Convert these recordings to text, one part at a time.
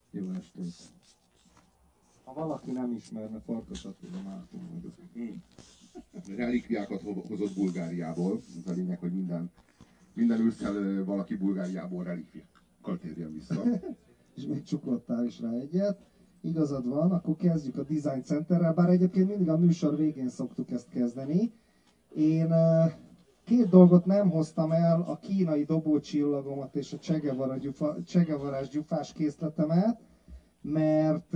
Jó estét! Ha valaki nem ismerne, Farkas Attila Márton vagyok. Relikviákat hozott Bulgáriából. Ez a lényeg, hogy minden ősszel valaki Bulgáriából relikviákkal térjen vissza. És még csuklottál is rá egyet. Igazad van, akkor kezdjük a Design Centerrel, bár egyébként mindig a műsor végén szoktuk ezt kezdeni. Én két dolgot nem hoztam el, a kínai dobócsillagomat és a Che Guevarás gyufás készletemet, mert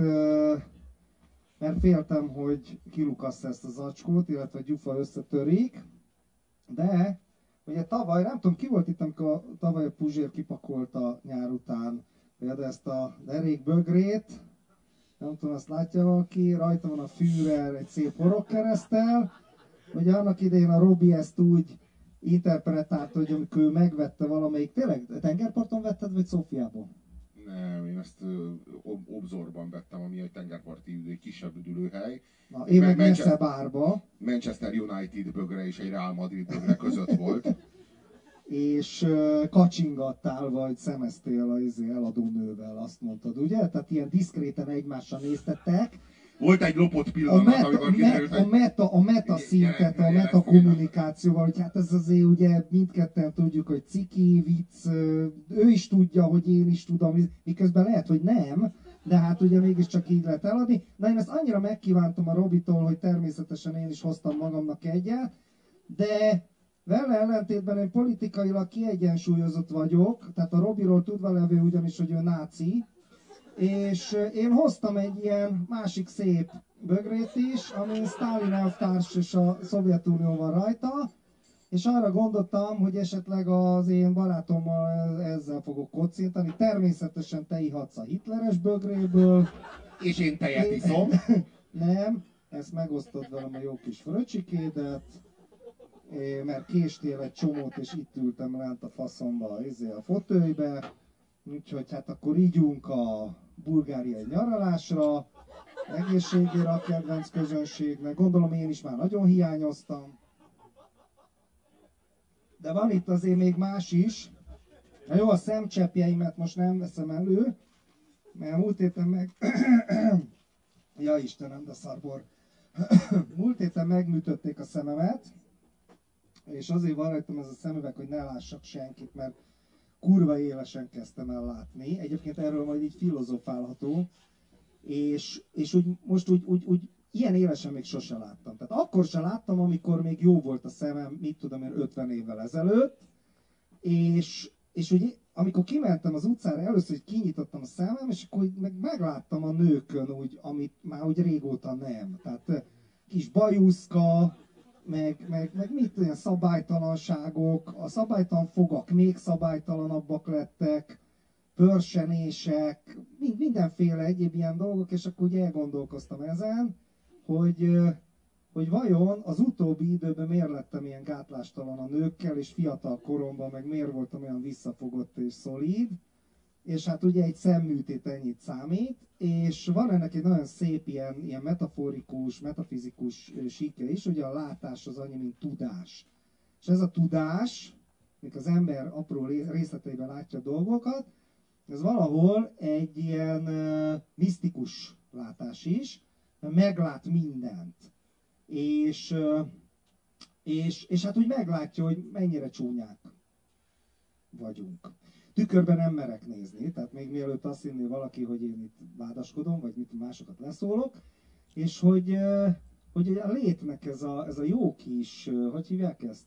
féltem, hogy kilukassz ezt a zacskót, illetve a gyufa összetörik. De ugye tavaly, nem tudom ki volt itt, amikor tavaly a Puzsér kipakolta nyár után, de ezt a derékbögrét, nem tudom, azt látja valaki, rajta van a Führer egy szép horogkereszttel. Ugye annak idején a Robi ezt úgy interpretálta, hogy amikor ő megvette valamelyik, tényleg tengerparton vetted, vagy Szófiában? Nem, én ezt Obzorban vettem, ami egy tengerparti egy kisebb üdülőhely. Na, én meg messze bárba. Manchester United bögre és egy Real Madrid bögre között volt. És kacsingattál, vagy szemeztél az eladó nővel, azt mondtad, ugye? Tehát ilyen diszkréten egymásra néztettek. Volt egy lopott pillanat, amikor kiderült, a meta szintet, a meta kommunikációval, hogy hát ez azért ugye mindketten tudjuk, hogy ciki, vicc, ő is tudja, hogy én is tudom, miközben lehet, hogy nem, de hát ugye mégiscsak így lehet eladni. Na én ezt annyira megkívántam a Robitól, hogy természetesen én is hoztam magamnak egyet, de vele ellentétben én politikailag kiegyensúlyozott vagyok, tehát a Robiról tudva levő ugyanis, hogy ő náci, és én hoztam egy ilyen másik szép bögrét is, amin Sztálin elvtárs és a Szovjetunió van rajta, és arra gondoltam, hogy esetleg az én barátommal ezzel fogok kocintani. Természetesen te ihatsz a hitleres bögréből. és én tejet iszom. Nem, ezt megosztod velem a jó kis fröcsikédet, mert késtél egy csomót, és itt ültem lent a faszomba, a fotölybe. Úgyhogy hát akkor ígyunk a bulgáriai nyaralásra, egészségére a kedvenc közönségnek, gondolom én is már nagyon hiányoztam. De van itt azért még más is. Na jó, a szemcseppjeimet most nem veszem elő, mert múlt héten meg... ja Istenem, de szarbor. Múlt héten megműtötték a szememet, és azért van rajtam ez a szemüveg, hogy ne lássak senkit, mert kurva élesen kezdtem el látni. Egyébként erről majd így filozofálható, és most úgy ilyen élesen még sose láttam. Tehát akkor se láttam, amikor még jó volt a szemem, mit tudom én, 50 évvel ezelőtt, és úgy, amikor kimentem az utcára, először hogy kinyitottam a szemem, és akkor megláttam a nőkön úgy, amit már úgy régóta nem. Tehát kis bajuszka, meg mit olyan szabálytalanságok, a szabálytalan fogak még szabálytalanabbak lettek, pörsenések, mindenféle egyéb ilyen dolgok, és akkor ugye elgondolkoztam ezen, hogy vajon az utóbbi időben miért lettem ilyen gátlástalan a nőkkel, és fiatal koromban meg miért voltam olyan visszafogott és szolíd, és hát ugye egy szemműtét ennyit számít, és van ennek egy nagyon szép ilyen metaforikus, metafizikus síkja is, hogy a látás az annyi, mint tudás. És ez a tudás, mikor az ember apró részleteiben látja a dolgokat, ez valahol egy ilyen misztikus látás is, mert meglát mindent. És hát úgy meglátja, hogy mennyire csúnyák vagyunk. Tükörben nem merek nézni, tehát még mielőtt azt hinné valaki, hogy én itt vádaskodom, vagy mit másokat leszólok, és hogy a létnek ez a jó kis, hogy hívják ezt?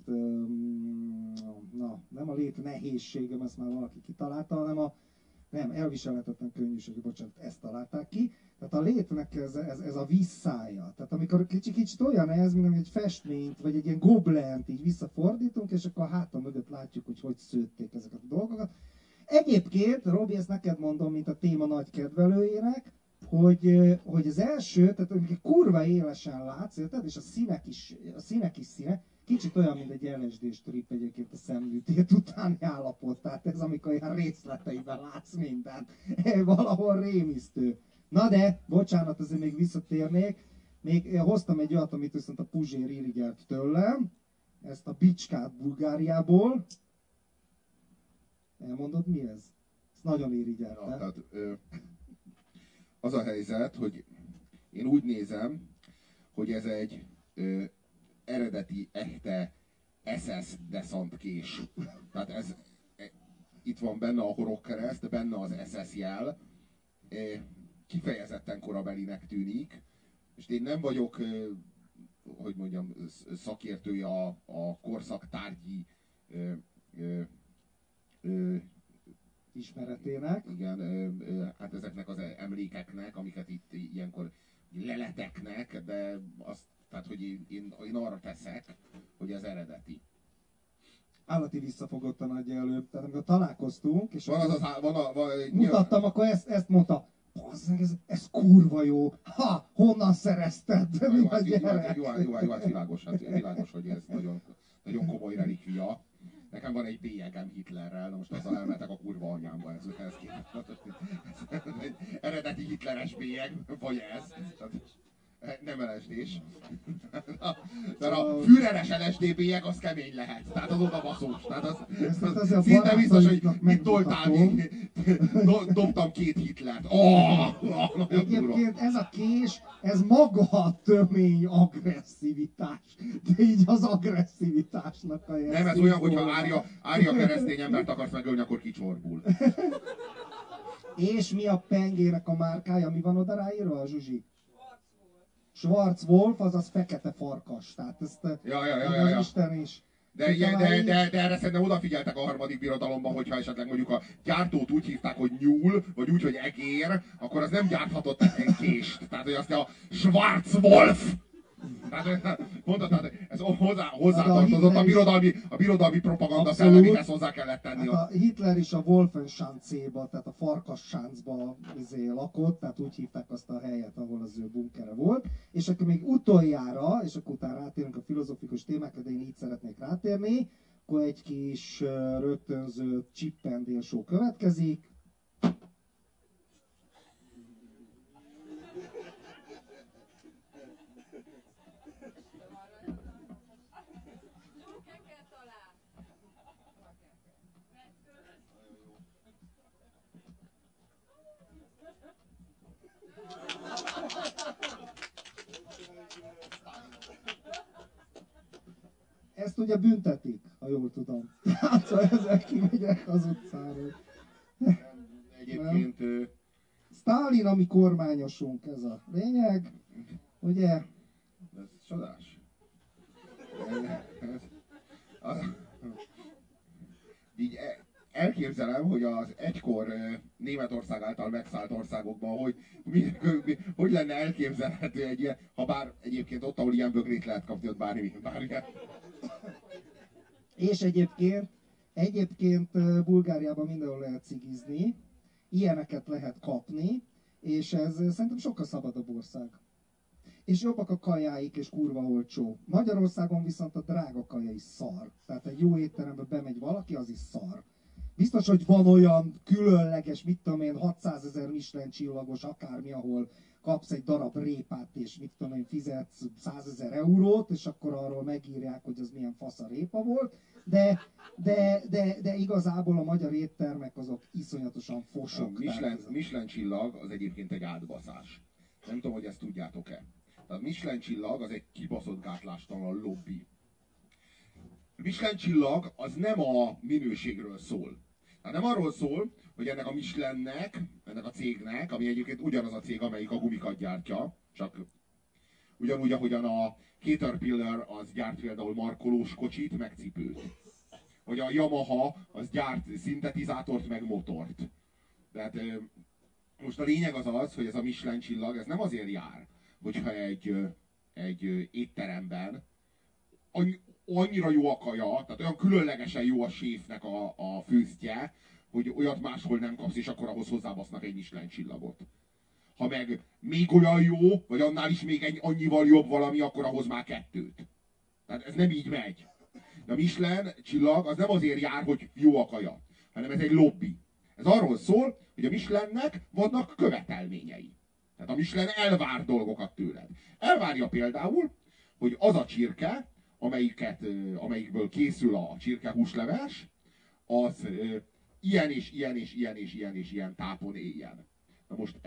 Na, nem a lét nehézségem, ezt már valaki kitalálta, hanem nem, elviselhetetlen könnyűség, bocsánat, ezt találták ki. Tehát a létnek ez a visszája. Tehát amikor kicsit olyan ez, mint egy festményt, vagy egy ilyen goblent így visszafordítunk, és akkor a hátam mögött látjuk, hogy szőtték ezeket a dolgokat. Egyébként, Robi, ezt neked mondom, mint a téma nagy kedvelőjének, hogy az első, tehát amikor kurva élesen látsz, érted? És a színek is színek, kicsit olyan, mint egy LSD-s trip egyébként a szemműtét utáni állapot. Tehát ez amikor ilyen részleteiben látsz mindent. Valahol rémisztő. Na de, bocsánat, azért még visszatérnék. Még hoztam egy olyat, amit viszont a Puzsér irigyelt tőlem. Ezt a bicskát Bulgáriából. Elmondod, mi ez? Ezt nagyon irigyelte. Ja, tehát, az a helyzet, hogy én úgy nézem, hogy ez egy eredeti, echte SS deszantkés. Tehát itt van benne a horogkereszt, benne az SS jel, kifejezetten korabelinek tűnik, és én nem vagyok, hogy mondjam, szakértője a korszak tárgyi ismeretének. Igen, hát ezeknek az emlékeknek, amiket itt ilyenkor leleteknek, de azt, tehát, hogy én arra teszek, hogy ez eredeti. Állati visszafogottan adja előbb. Tehát amikor találkoztunk, és mutattam, akkor ezt mondta, bazzeg, ez kurva jó. Ha, honnan szerezted? Jó, hát világos, hogy ez nagyon, nagyon komoly relikvia. Nekem van egy bélyegem Hitlerrel, na most azzal elmetek a kurva anyámba, ez egy eredeti hitleres bélyeg, vagy ez. Nem LSD-s. De a Führeres LSD bélyeg az kemény lehet. Tehát az oda baszós. Tehát az szinte biztos, hogy itt toltál még. Dobtam 2 Hitlert. Egyébként ez a kés, ez maga a tömény agresszivitás. De így az agresszivitásnak a nem, ez olyan, hogyha Ária keresztény embert akarsz megölni, akkor kicsorbul. És mi a pengének a márkája? Mi van oda ráírva, a Zsuzsi? Schwarzwolf, azaz fekete farkas. Tehát ezt az Isten is. De erre szerintem odafigyeltek a harmadik birodalomban, hogyha esetleg mondjuk a gyártót úgy hívták, hogy nyúl, vagy úgy, hogy egér, akkor az nem gyárthatott egy kést. Tehát, hogy azt a Schwarzwolf! Tehát, mondta, tehát ez hozzátartozott a birodalmi propaganda szelleméhez hozzá kellett tenni. Hát a Hitler is a Wolfenschanzéba, tehát a farkassáncba lakott, tehát úgy hívták azt a helyet, ahol az ő bunkere volt. És akkor még utoljára, és akkor utána rátérünk a filozófikus témákra, de én így szeretnék rátérni, akkor egy kis rögtönző Chippendale show következik. Ezt ugye büntetik, ha jól tudom. Tehát ezek kimegyek az utcáról. Egyébként... Sztálin a mi kormányosunk, ez a lényeg. Ugye? Ez csodás. Így elképzelem, hogy az egykor Németország által megszállt országokban, hogy lenne elképzelhető egy ilyen, ha bár egyébként ott, ahol ilyen bögrét lehet kapni, ott bármilyen. És egyébként Bulgáriában mindenhol lehet cigizni, ilyeneket lehet kapni, és ez szerintem sokkal szabadabb ország. És jobbak a kajáik, és kurva olcsó. Magyarországon viszont a drága kaja is szar. Tehát egy jó étterembe bemegy valaki, az is szar. Biztos, hogy van olyan különleges, mit tudom én, 600 000 Michelin csillagos akármi, ahol kapsz egy darab répát, és mit tudom én, fizetsz 100 000 eurót, és akkor arról megírják, hogy az milyen fasz a répa volt. De igazából a magyar éttermek azok iszonyatosan fosok. A Michelin csillag az egyébként egy átbaszás. Nem tudom, hogy ezt tudjátok-e. Tehát Michelin csillag az egy kibaszott gátlástalan lobby. A Michelin csillag az nem a minőségről szól. Tehát nem arról szól, hogy ennek a Michelinnek, ennek a cégnek, ami egyébként ugyanaz a cég, amelyik a gumikat gyártja, csak ugyanúgy, ahogyan a Caterpillar az gyárt például markolós kocsit, meg cipőt. Hogy a Yamaha az gyárt szintetizátort, meg motort. Tehát most a lényeg az, hogy ez a Michelin csillag, ez nem azért jár, hogyha egy étteremben annyira jó a kaja, tehát olyan különlegesen jó a séfnek a főztje, hogy olyat máshol nem kapsz, és akkor ahhoz hozzábasznak egy Michelin csillagot. Ha meg még olyan jó, vagy annál is még annyival jobb valami, akkor ahhoz már 2. Tehát ez nem így megy. De a Michelin csillag az nem azért jár, hogy jó a kaja, hanem ez egy lobby. Ez arról szól, hogy a Michelinnek vannak követelményei. Tehát a Michelin elvár dolgokat tőled. Elvárja például, hogy az a csirke, amelyikből készül a csirkehúsleves, az ilyen és ilyen és ilyen és ilyen és ilyen tápon éljen. Na most ezek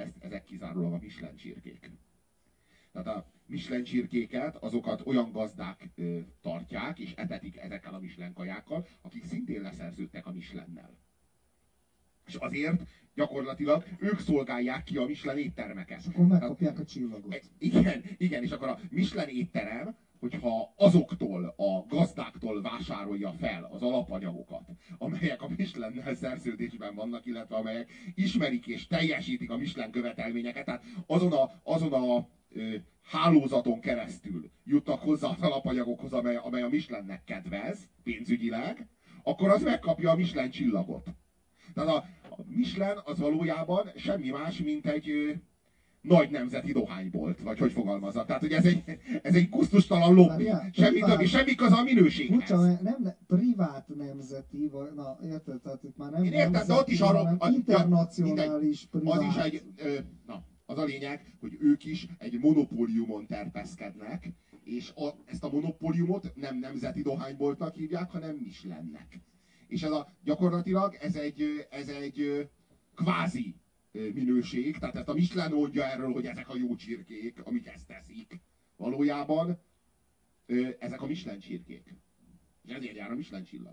kizárólag a Michelin csirkék. Tehát a Michelin csirkéket, azokat olyan gazdák tartják, és etetik ezekkel a Michelin kajákkal, akik szintén leszerződtek a Michelin-nel. És azért gyakorlatilag ők szolgálják ki a Michelin éttermeket. És akkor megkapják a csillagot. Igen, és akkor a Michelin étterem, hogyha azoktól a gazdáktól vásárolja fel az alapanyagokat, amelyek a Michelin-nel szerződésben vannak, illetve amelyek ismerik és teljesítik a Michelin követelményeket, tehát azon a hálózaton keresztül jutnak hozzá az alapanyagokhoz, amely a Michelinnek kedvez pénzügyileg, akkor az megkapja a Michelin csillagot. Tehát a Michelin az valójában semmi más, mint egy nagy nemzeti dohánybolt, vagy hogy fogalmazzak. Tehát, hogy ez egy kusztustalan lobby. Semmi többi, semmi köze a minőséghez. Furcsa, nem privát nemzeti, vagy, na érted, tehát itt már nem én értem, nemzeti, de ott is arról, internacionális, privát. Az is az a lényeg, hogy ők is egy monopóliumon terpeszkednek, és ezt a monopóliumot nem nemzeti dohányboltnak hívják, hanem Michelinnek. És gyakorlatilag ez egy kvázi minőség, tehát ezt a Michelin mondja erről, hogy ezek a jó csirkék, amik ezt teszik. Valójában ezek a Michelin csirkék. És ezért jár a Michelin csillag.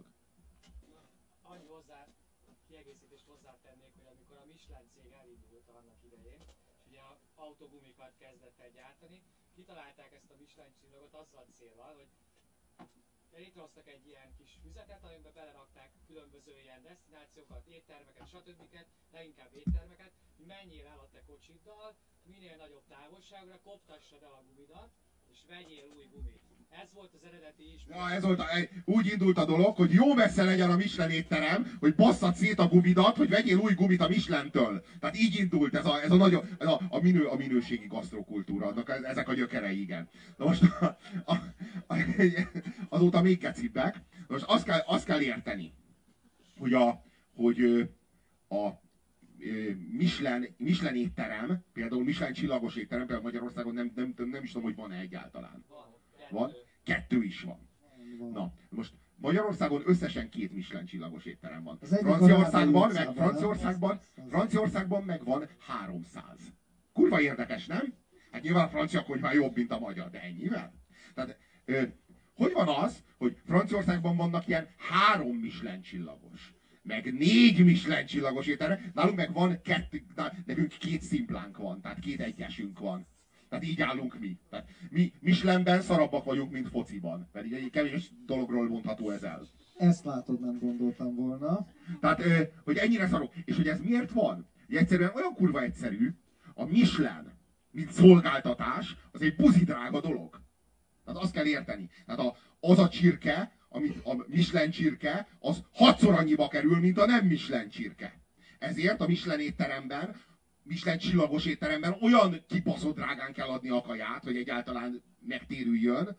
Annyi kiegészítést hozzátennék, hogy amikor a Michelin cég elindult annak idején, és ugye autógumikat kezdett el gyártani, kitalálták ezt a Michelin csillagot azzal a céllal, hogy létrehoztak egy ilyen kis füzetet, amiben belerakták különböző ilyen desztinációkat, éttermeket, stb. Leginkább éttermeket, hogy menjél el a te kocsiddal, minél nagyobb távolságra, koptassad el a gumidat, és vegyél új gumit. Ez volt az eredeti ismeret. Úgy indult a dolog, hogy jó messze legyen a Michelin étterem, hogy basszad szét a gumidat, hogy vegyél új gumit a Michelintől. Tehát így indult ez a minőségi gasztrokultúra, ezek a gyökerei, igen. Na most azóta még kecibbek. Most azt kell érteni, hogy a Michelin étterem, például Michelin csillagos étterem, például Magyarországon nem is tudom, hogy van-e egyáltalán. Van? 2 is van. Na, most Magyarországon összesen 2 Michelin csillagos étterem van. Franciaországban meg van 300. Kurva érdekes, nem? Hát nyilván a francia konyha jobb, mint a magyar, de ennyivel? Tehát, hogy van az, hogy Franciaországban vannak ilyen 3 Michelin csillagos, meg 4 Michelin csillagos étterem, nálunk meg van nekünk 2 szimplánk van, tehát 2 egyesünk van. Tehát így állunk mi. Tehát mi Michelinben szarabbak vagyunk, mint fociban. Pedig egy kevés dologról mondható ez el. Ezt látod, nem gondoltam volna. Tehát, hogy ennyire szarok. És hogy ez miért van? Hogy egyszerűen olyan kurva egyszerű, a Michelin, mint szolgáltatás, az egy buzidrága dolog. Tehát azt kell érteni. Tehát az a csirke, a Michelin csirke, az 6-szor annyiba kerül, mint a nem Michelin csirke. Ezért a Michelin étteremben, Michelin csillagos étteremben olyan kibaszott drágán kell adni a kaját, hogy egyáltalán megtérüljön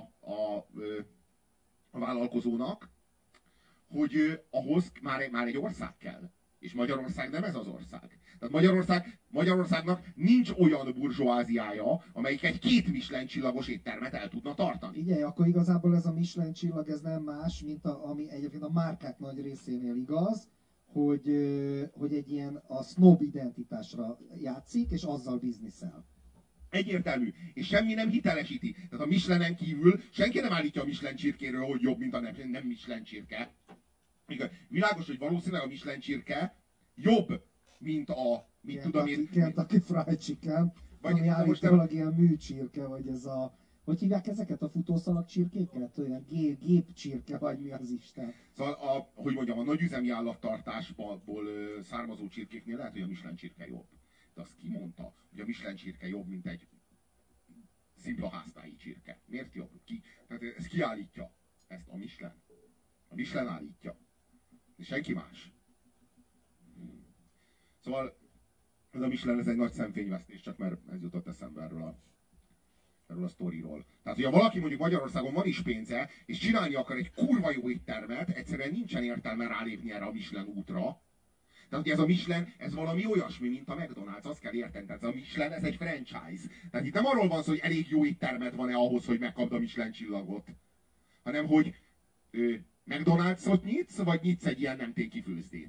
a vállalkozónak, hogy ahhoz már egy ország kell. És Magyarország nem ez az ország. Tehát Magyarországnak nincs olyan burzsóáziája, amelyik egy 2 Michelin csillagos éttermet el tudna tartani. Igen, akkor igazából ez a Michelin csillag, ez nem más, mint ami egyébként a márkák nagy részénél igaz, hogy egy ilyen a snob identitásra játszik, és azzal bizniszel. Egyértelmű. És semmi nem hitelesíti. Tehát a Michelinen kívül senki nem állítja a Michelin csirkéről, hogy jobb, mint a nem Michelin csirke. Világos, hogy valószínűleg a Michelin csirke jobb, mint mit tudom én... Kentucky Fried Chicken, ami állítólag ilyen műcsirke, vagy ez a... Hogy hívják ezeket a futószalag csirkéket? Olyan gépcsirke, vagy mi az Isten? Szóval, hogy mondjam, a nagyüzemi állattartásból származó csirkéknél lehet, hogy a Michelin csirke jobb. De azt ki mondta, hogy a Michelin csirke jobb, mint egy szimpla háztáji csirke. Miért jobb? Tehát ezt ki állítja? Ezt a Michelin. A Michelin állítja. De senki más. Szóval ez a Michelin, ez egy nagy szemfényvesztés, csak mert ez jutott eszembe erről a sztoriról. Tehát, hogyha valaki mondjuk Magyarországon van is pénze, és csinálni akar egy kurva jó éttermet, egyszerűen nincsen értelme rálépni erre a Michelin útra. Tehát, hogy ez a Michelin, ez valami olyasmi, mint a McDonald's, azt kell érteni. Tehát ez a Michelin, ez egy franchise. Tehát itt nem arról van szó, hogy elég jó éttermed van-e ahhoz, hogy megkapd a Michelin csillagot, hanem, hogy McDonald's-ot nyitsz, vagy nyitsz egy ilyen nem téki főzdét.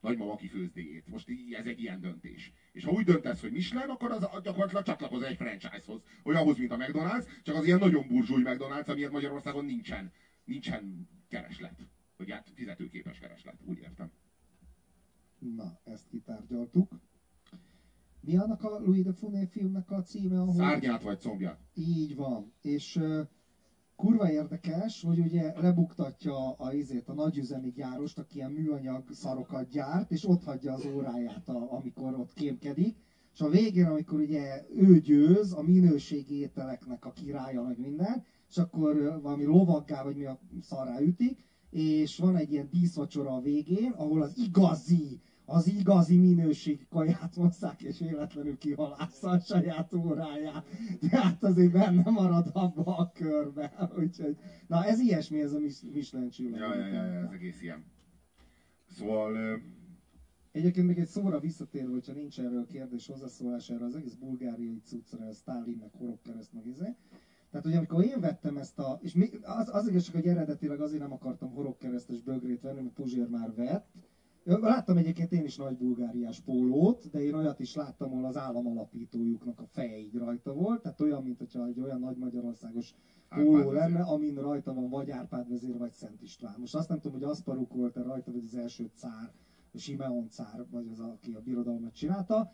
nagymama kifőzdéjét. Most ez egy ilyen döntés. És ha úgy döntesz, hogy Michelin, akkor az gyakorlatilag csatlakozol egy franchise-hoz. Olyanhoz, mint a McDonald's, csak az ilyen nagyon burzsúly McDonald's, amiért Magyarországon nincsen kereslet. Vagy hát fizetőképes kereslet, úgy értem. Na, ezt kitárgyaltuk. Mi annak a Louis de Funès filmnek a címe? Ahol... Szárnyát vagy combját. Így van. És kurva érdekes, hogy ugye lebuktatja a nagyüzemi gyárost, aki ilyen műanyag szarokat gyárt, és ott hagyja az óráját, amikor ott kémkedik. És a végén, amikor ugye ő győz, a minőségi ételeknek a királya, meg minden, és akkor valami lovaggá, vagy mi a szarrá ütik, és van egy ilyen díszvacsora a végén, ahol az igazi minőségi kaját hozzák, és véletlenül kihalásza a saját óráját. Tehát azért benne marad abba a körbe. Úgyhogy, na ez ilyesmi, ez a Michelin csillag. Ja, ez egész ilyen. Szóval... Egyébként még egy szóra visszatérve, hogyha nincs erről kérdés, hozzászólás erre az egész bulgáriai cuccra, Sztálin, meg Horogkereszt, meg izé. Tehát, hogy amikor én vettem ezt és az igazság, hogy eredetileg azért nem akartam horogkeresztes bögrét venni, mert Puzsér már vett. Láttam egyébként én is nagy bulgáriás pólót, de én olyat is láttam, ahol az államalapítójuknak a feje így rajta volt. Tehát olyan, mint hogyha egy olyan nagy magyarországos póló lenne, amin rajta van vagy Árpád vezér, vagy Szent István. Most azt nem tudom, hogy Aszparuk volt-e rajta, vagy az első cár, a Simeon cár, vagy az, aki a birodalmat csinálta.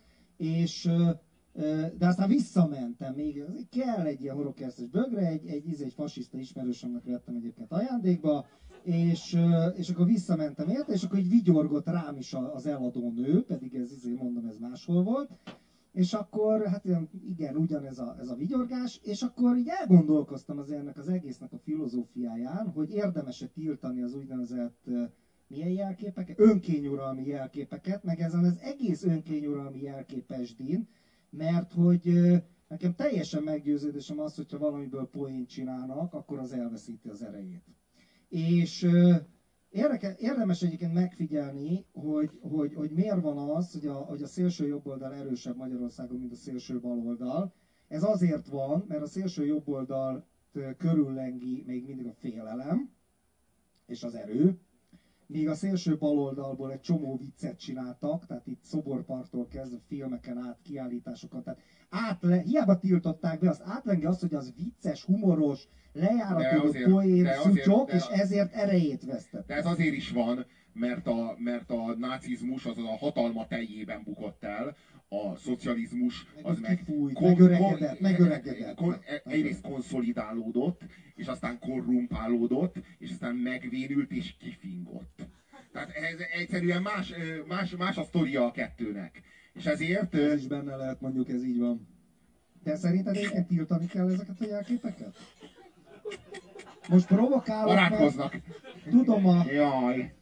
De aztán visszamentem, még kell egy ilyen horogkeresztes bögre, egy fasiszta ismerősömnek vettem egyébként ajándékba, és akkor visszamentem érte, és akkor így vigyorgott rám is az eladó nő, pedig ez mondom, ez máshol volt, és akkor, hát igen, ugyanez a vigyorgás, és akkor így elgondolkoztam ennek az egésznek a filozófiáján, hogy érdemes-e tiltani az úgynevezett milyen jelképeket? Önkényuralmi jelképeket, meg ezen az egész önkényuralmi jelképesdin, mert hogy nekem teljesen meggyőződésem az, hogyha valamiből poént csinálnak, akkor az elveszíti az erejét. És érdemes egyébként megfigyelni, hogy miért van az, hogy a szélső jobboldal erősebb Magyarországon, mint a szélső baloldal. Ez azért van, mert a szélső jobboldal körüllengi még mindig a félelem és az erő, míg a szélső baloldalból egy csomó viccet csináltak, tehát itt szoborparttól kezdve filmeken át, kiállításokat, tehát hiába tiltották be, azt átlengi azt, hogy az vicces, humoros, lejáratodó poén, szutyok, és ezért erejét vesztett. De ez azért is van, mert a nácizmus az a hatalma teljében bukott el, a szocializmus az megöregedett. Egyrészt konszolidálódott, és aztán korrumpálódott, és aztán megvénült és kifingott. Tehát ez egyszerűen más a sztoria a kettőnek. És ezért... Ez is benne lehet, mondjuk ez így van. De szerinted egyébként tiltani kell ezeket a jelképeket? Most provokálok, barátkoznak. Tudom Jaj.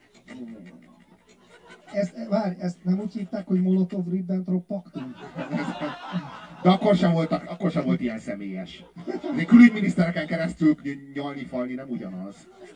Ezt nem úgy hívták, hogy Molotov-Ribbentrop paktum? De akkor sem volt ilyen személyes. De külügyminisztereken keresztül nyalni-falni nem ugyanaz.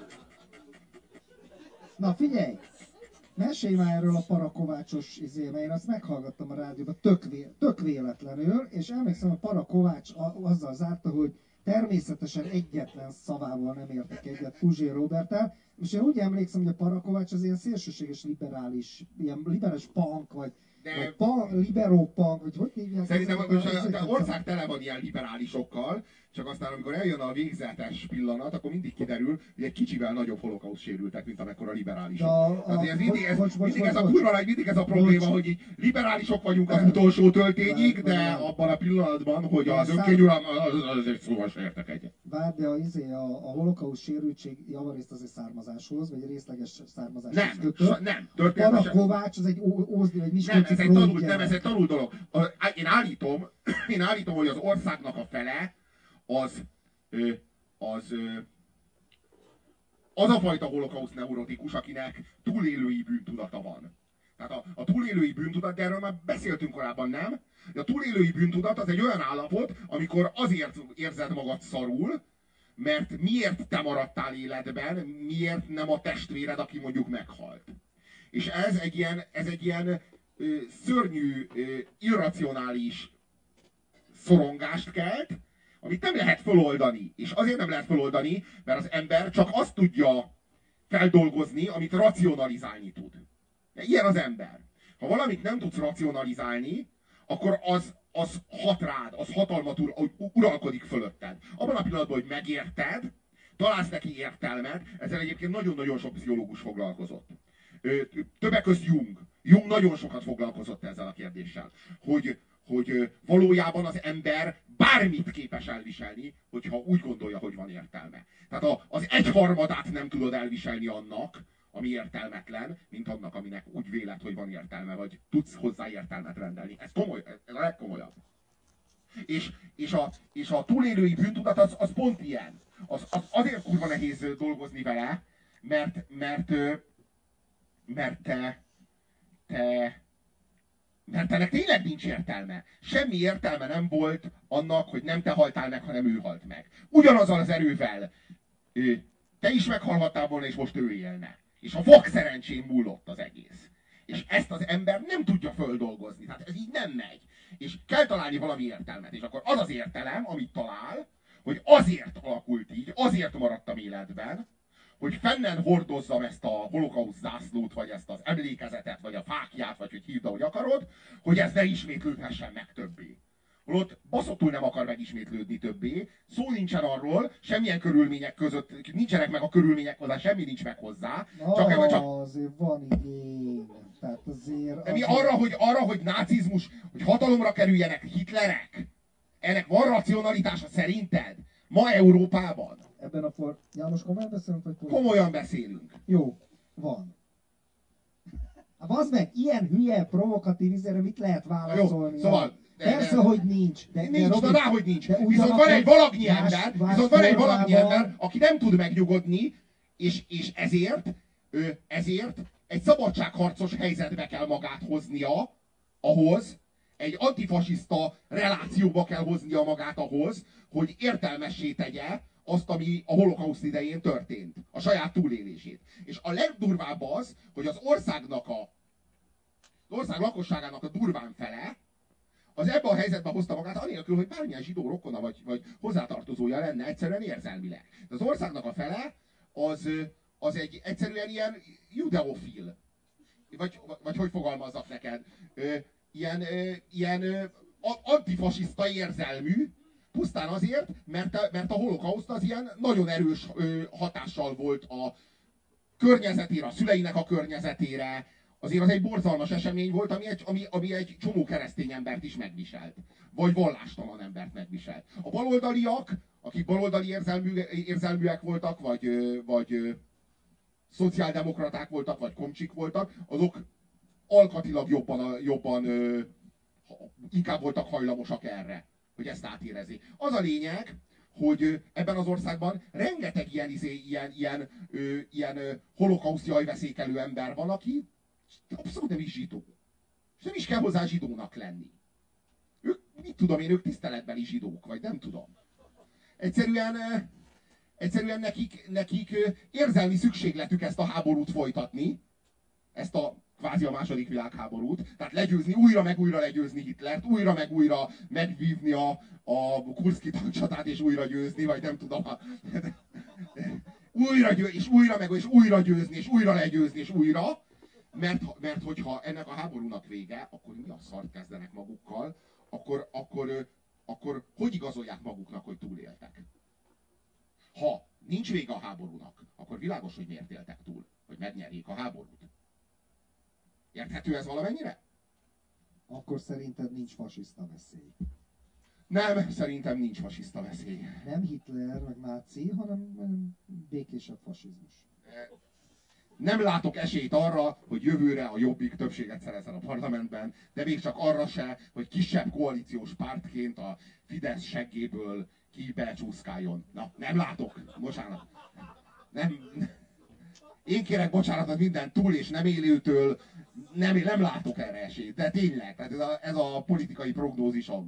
Na figyelj! Mesélj már erről a Parakovácsos mert én azt meghallgattam a rádióban tök véletlenül, és emlékszem, a Parakovács azzal zárta, hogy természetesen egyetlen szavával nem értek egyet Puzsér Roberttel, és én úgy emlékszem, hogy a Parakovács az ilyen szélsőséges liberális punk, vagy liberó punk, vagy hogy hívják? Szerintem az ország tele van ilyen liberálisokkal, csak aztán amikor eljön a végzetes pillanat, akkor mindig kiderül, hogy egy kicsivel nagyobb holokauszt sérültek, mint amekkora liberálisok. Mindig ez a probléma, hogy így liberálisok vagyunk az utolsó töltényig, de abban a pillanatban, hogy az önkényuralom, az egy szóval se értek egyet. Várj, de a holokauszt sérültség javarészt azért származáshoz, vagy részleges származáshoz kötött. Nem. Parakovács az egy ózdi, vagy miskolci nem, ez egy tanult dolog. Én állítom, hogy az országnak a fele az a fajta holokauszt neurotikus, akinek túlélői bűntudata van. Tehát a túlélői bűntudat, de erről már beszéltünk korábban, nem? De a túlélői bűntudat az egy olyan állapot, amikor azért érzed magad szarul, mert miért te maradtál életben, miért nem a testvéred, aki mondjuk meghalt. És ez egy ilyen szörnyű, irracionális szorongást kelt, amit nem lehet feloldani. És azért nem lehet feloldani, mert az ember csak azt tudja feldolgozni, amit racionalizálni tud. Ilyen az ember. Ha valamit nem tudsz racionalizálni, akkor az hat rád, az hatalmat uralkodik fölötted. Abban a pillanatban, hogy megérted, találsz neki értelmet, ezzel egyébként nagyon-nagyon sok pszichológus foglalkozott. Többek között Jung. Jung nagyon sokat foglalkozott ezzel a kérdéssel, hogy valójában az ember bármit képes elviselni, hogyha úgy gondolja, hogy van értelme. Tehát az egyharmadát nem tudod elviselni annak, ami értelmetlen, mint annak, aminek úgy véled, hogy van értelme, vagy tudsz hozzá értelmet rendelni. Ez komoly, ez a legkomolyabb. És a túlélői bűntudat az pont ilyen. Azért kurva nehéz dolgozni vele, mert ennek tényleg nincs értelme. Semmi értelme nem volt annak, hogy nem te haltál meg, hanem ő halt meg. Ugyanazzal az erővel te is meghalhattál volna, és most ő élne. És a vak szerencsén múlott az egész. És ezt az ember nem tudja földolgozni. Tehát ez így nem megy. És kell találni valami értelmet. És akkor az az értelem, amit talál, hogy azért alakult így, azért maradtam életben, hogy fennen hordozzam ezt a holokauszt zászlót, vagy ezt az emlékezetet, vagy a fákját, vagy hogy hívd, ahogy akarod, hogy ez ne ismétlődhessen meg többé. Holott baszottul nem akar megismétlődni többé, szó nincsen arról, semmilyen körülmények között, nincsenek meg a körülmények hozzá, semmi nincs meg hozzá. Csak azért van igény. Tehát azért... De mi arra, hogy nácizmus, hogy hatalomra kerüljenek Hitlerek? Ennek van racionalitása szerinted? Ma Európában? Ebben a János, komolyan beszélünk, vagy komolyan beszélünk. Jó, van. Hát bazd meg, ilyen hülye, provokatív izére mit lehet válaszolni? Jó, szóval... Persze, hogy nincs. Nincs, de rá, hogy nincs. Viszont van egy valagnyi ember, aki nem tud megnyugodni, és ezért egy szabadságharcos helyzetbe kell magát hoznia ahhoz, egy antifasiszta relációba kell hoznia magát ahhoz, hogy értelmessé tegye azt, ami a holokauszt idején történt. A saját túlélését. És a legdurvább az, hogy az ország lakosságának a durván fele, az ebben a helyzetben hozta magát, anélkül, hogy bármilyen zsidó rokona vagy hozzátartozója lenne egyszerűen érzelmileg. De az országnak a fele az egy egyszerűen ilyen judeofil. Vagy hogy fogalmazzak neked? Ilyen antifasiszta érzelmű, pusztán azért, mert a holokauszt az ilyen nagyon erős hatással volt a környezetére, a szüleinek a környezetére. Azért az egy borzalmas esemény volt, ami egy csomó keresztény embert is megviselt. Vagy vallástalan embert megviselt. A baloldaliak, akik baloldali érzelműek voltak, vagy szociáldemokraták voltak, vagy komcsik voltak, azok alkatilag jobban inkább voltak hajlamosak erre, hogy ezt átérezzék. Az a lényeg, hogy ebben az országban rengeteg ilyen holokauszt jajveszékelő ember van, aki abszolút nem is zsidó. És nem is kell hozzá zsidónak lenni. Ők, mit tudom én, ők tiszteletbeli zsidók, vagy nem tudom. Egyszerűen nekik érzelmi szükségletük ezt a háborút folytatni, ezt a kvázi a második világháborút, tehát legyőzni, újra meg újra legyőzni Hitlert, újra meg újra megvívni a Kurszki tankcsatát, és újra győzni, vagy nem tudom. És újra győzni, és újra legyőzni, és újra. Mert hogyha ennek a háborúnak vége, akkor mi a szart kezdenek magukkal, akkor hogy igazolják maguknak, hogy túléltek? Ha nincs vége a háborúnak, akkor világos, hogy miért éltek túl, hogy megnyerjék a háborút. Érthető ez valamennyire? Akkor szerinted nincs fasiszta veszély. Nem, szerintem nincs fasiszta veszély. Nem Hitler, meg náci, hanem békésebb fasizmus. Nem látok esélyt arra, hogy jövőre a Jobbik többséget szerezzen a parlamentben, de még csak arra se, hogy kisebb koalíciós pártként a Fidesz seggéből ki becsúszkáljon. Na, nem látok. Bocsánat. Nem. Én kérek bocsánatot minden túl és nem élőtől. Nem látok erre esélyt. De tényleg, tehát ez a politikai prognózisom.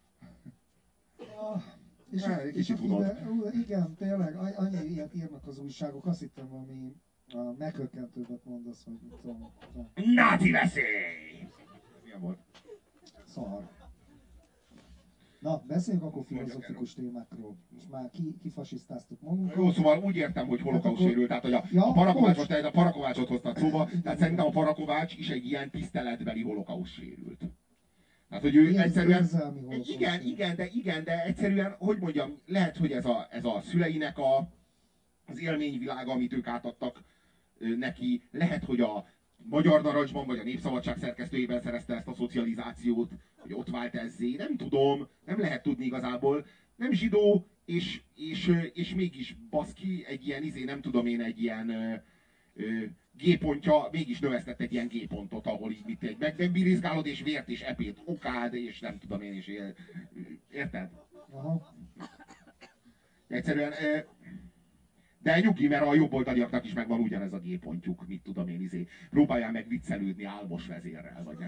És igen, tényleg, annyi ilyet írnak az újságok, azt hittem, valami meghökkentőbbet mondasz, hogy mit tudom. Náci veszély! Milyen volt? Szar. Na, beszéljünk akkor filozofikus témákról. Most már kifasisztáztuk magunkat. Jó, szóval úgy értem, hogy holokauszt sérült, tehát hogy a Parakovácsot hoztad szóba, tehát szerintem a Parakovács is egy ilyen tiszteletbeli holokauszt sérült. Tehát, hogy ő egyszerűen... Igen, de egyszerűen, hogy mondjam, lehet, hogy ez a szüleinek az élményvilága, amit ők átadtak neki, lehet, hogy a Magyar Narancsban, vagy a Népszabadság szerkesztőjében szerezte ezt a szocializációt, hogy ott vált ezzé, nem tudom, nem lehet tudni igazából. Nem zsidó, és mégis baszki, egy ilyen, nem tudom én, egy ilyen G-pontja, mégis növesztett egy ilyen G-pontot, ahol így mit megbirizgálod, és vért, és epét okád, és nem tudom én, és érted? Aha. Egyszerűen... De nyugi, mert a jobboldaliaknak is megvan ugyanez a G-pontjuk, mit tudom én, próbáljál meg viccelődni álmos vezérrel, vagy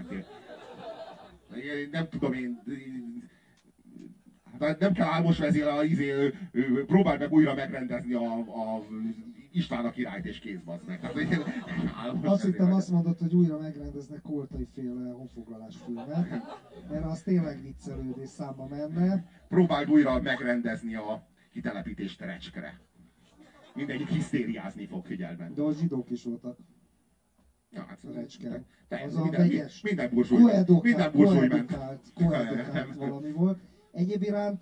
nem tudom én, hát nem kell álmos vezérrel, próbálj meg újra megrendezni a István a királyt, és kész, bazd meg. Azt hittem, azt mondod, hogy újra megrendeznek Koltai féle honfoglalás filmet, mert az tényleg viccelődés számba menne. Próbálj újra megrendezni a kitelepítést Recskre. Mindegyik hisztériázni fog, figyelben. De a zsidók is voltak. Ja, hát Recskén. Az a vegyes. Minden burzsúly ment. Koedukált valami volt. Egyéb iránt...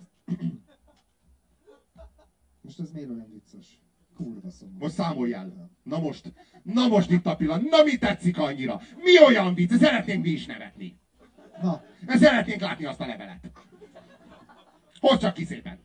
Most ez miért olyan vicces? Kurva szomorú. Most számoljál. Na most itt a pillanat. Na mi tetszik annyira? Mi olyan vicc? Szeretnénk mi is nevetni. Na. Szeretnénk látni azt a levelet. Hozd csak ki szépen.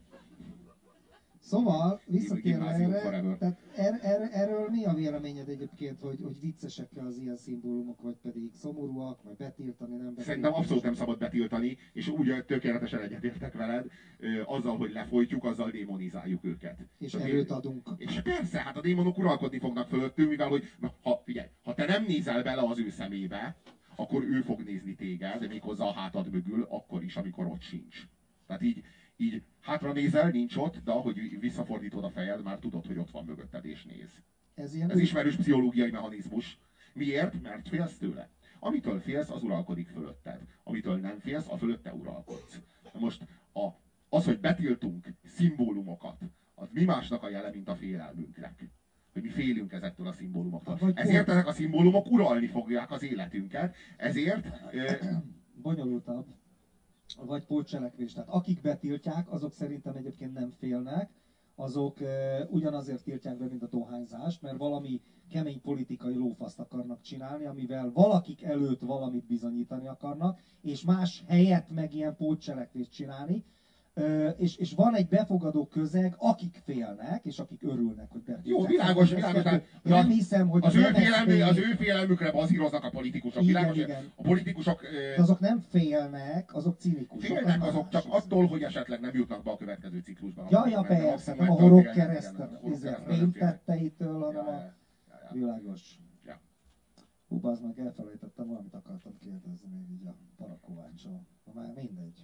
Szóval, visszatérve erre, tehát erről mi a véleményed egyébként, hogy viccesek-e az ilyen szimbólumok, vagy pedig szomorúak, vagy betiltani, nem betiltani? Szerintem abszolút nem szabad betiltani, és úgy tökéletesen egyetértek veled, azzal, hogy lefolytjuk, azzal démonizáljuk őket. És erőt adunk. És persze, hát a démonok uralkodni fognak fölöttünk, mivel hogy, ha te nem nézel bele az ő szemébe, akkor ő fog nézni téged, méghozzá a hátad mögül, akkor is, amikor ott sincs. Tehát így hátra nézel, nincs ott, de ahogy visszafordítod a fejed, már tudod, hogy ott van mögötted és néz. Ez ismerős pszichológiai mechanizmus. Miért? Mert félsz tőle. Amitől félsz, az uralkodik fölötted. Amitől nem félsz, a fölötte uralkodsz. Most az, hogy betiltunk szimbólumokat, az mi másnak a jele, mint a félelmünknek. Hogy mi félünk ezektől a szimbólumoktól. Ezért ezek a szimbólumok uralni fogják az életünket. Ezért... Bonyolultabb. Vagy pótcselekvés. Tehát akik betiltják, azok szerintem egyébként nem félnek, azok ugyanazért tiltják be, mint a dohányzást, mert valami kemény politikai lófaszt akarnak csinálni, amivel valakik előtt valamit bizonyítani akarnak, és más helyett meg ilyen pótcselekvést csinálni. És van egy befogadó közeg, akik félnek, és akik örülnek, hogy betiltják. Jó, világos. Nem hiszem, hogy az ő félelmükre bazíroznak a politikusok. Igen. A politikusok... De azok nem félnek, azok cinikusok. Félnek azok csak attól, hogy esetleg nem jutnak be a következő ciklusban. Ja, persze, nem a horog keresztet fénytetteitől, hanem a... Világos. Hú, bazd meg, elfelejtettem, valamit akartam kérdezni még így a Parakováccsal. Már mindegy.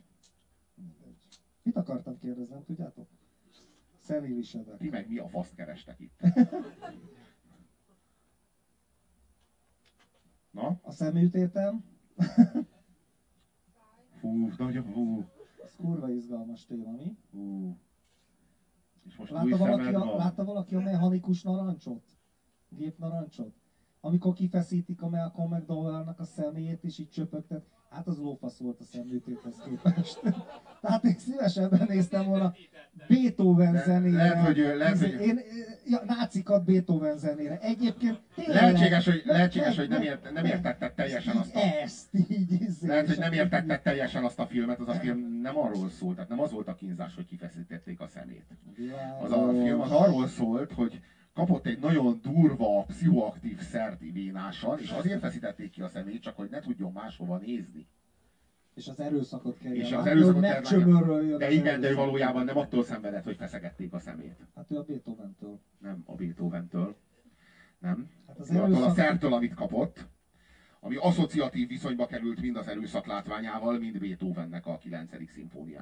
Mit akartam kérdezni, nem tudjátok? Személyvisedek. Ti meg mi a faszt kerestek itt? Na? A szeműtétem. Nagyon. Ez kurva izgalmas téma, mi? És most látta valaki a mechanikus narancsot? Gépnarancsot? Amikor kifeszítik a Malcolm McDowell-nak a szemét, és így csöpögtet. Hát az lófasz volt a szemműtéthez képest. Tehát én szívesebben néztem volna Beethoven zenére. Én nácikat Beethoven zenére. Egyébként tényleg... Lehetséges, hogy nem értetted teljesen azt a... Lehet, hogy nem értetted teljesen azt a filmet. Az a film nem arról szólt, tehát nem az volt a kínzás, hogy kifeszítették a szemét. Az a film az arról szólt, hogy kapott egy nagyon durva, pszichoaktív szert vénással, és azért feszítették ki a szemét, csak hogy ne tudjon máshova nézni. És az erőszakot kell jelenteni. De igen, de valójában nem attól szenvedett, hogy feszegették a szemét. Hát ő a Beethoventől. Nem a Beethoventől. Nem. Hát az attól a szertől, amit kapott, ami asszociatív viszonyba került mind az erőszak látványával, mind Beethovennek a 9.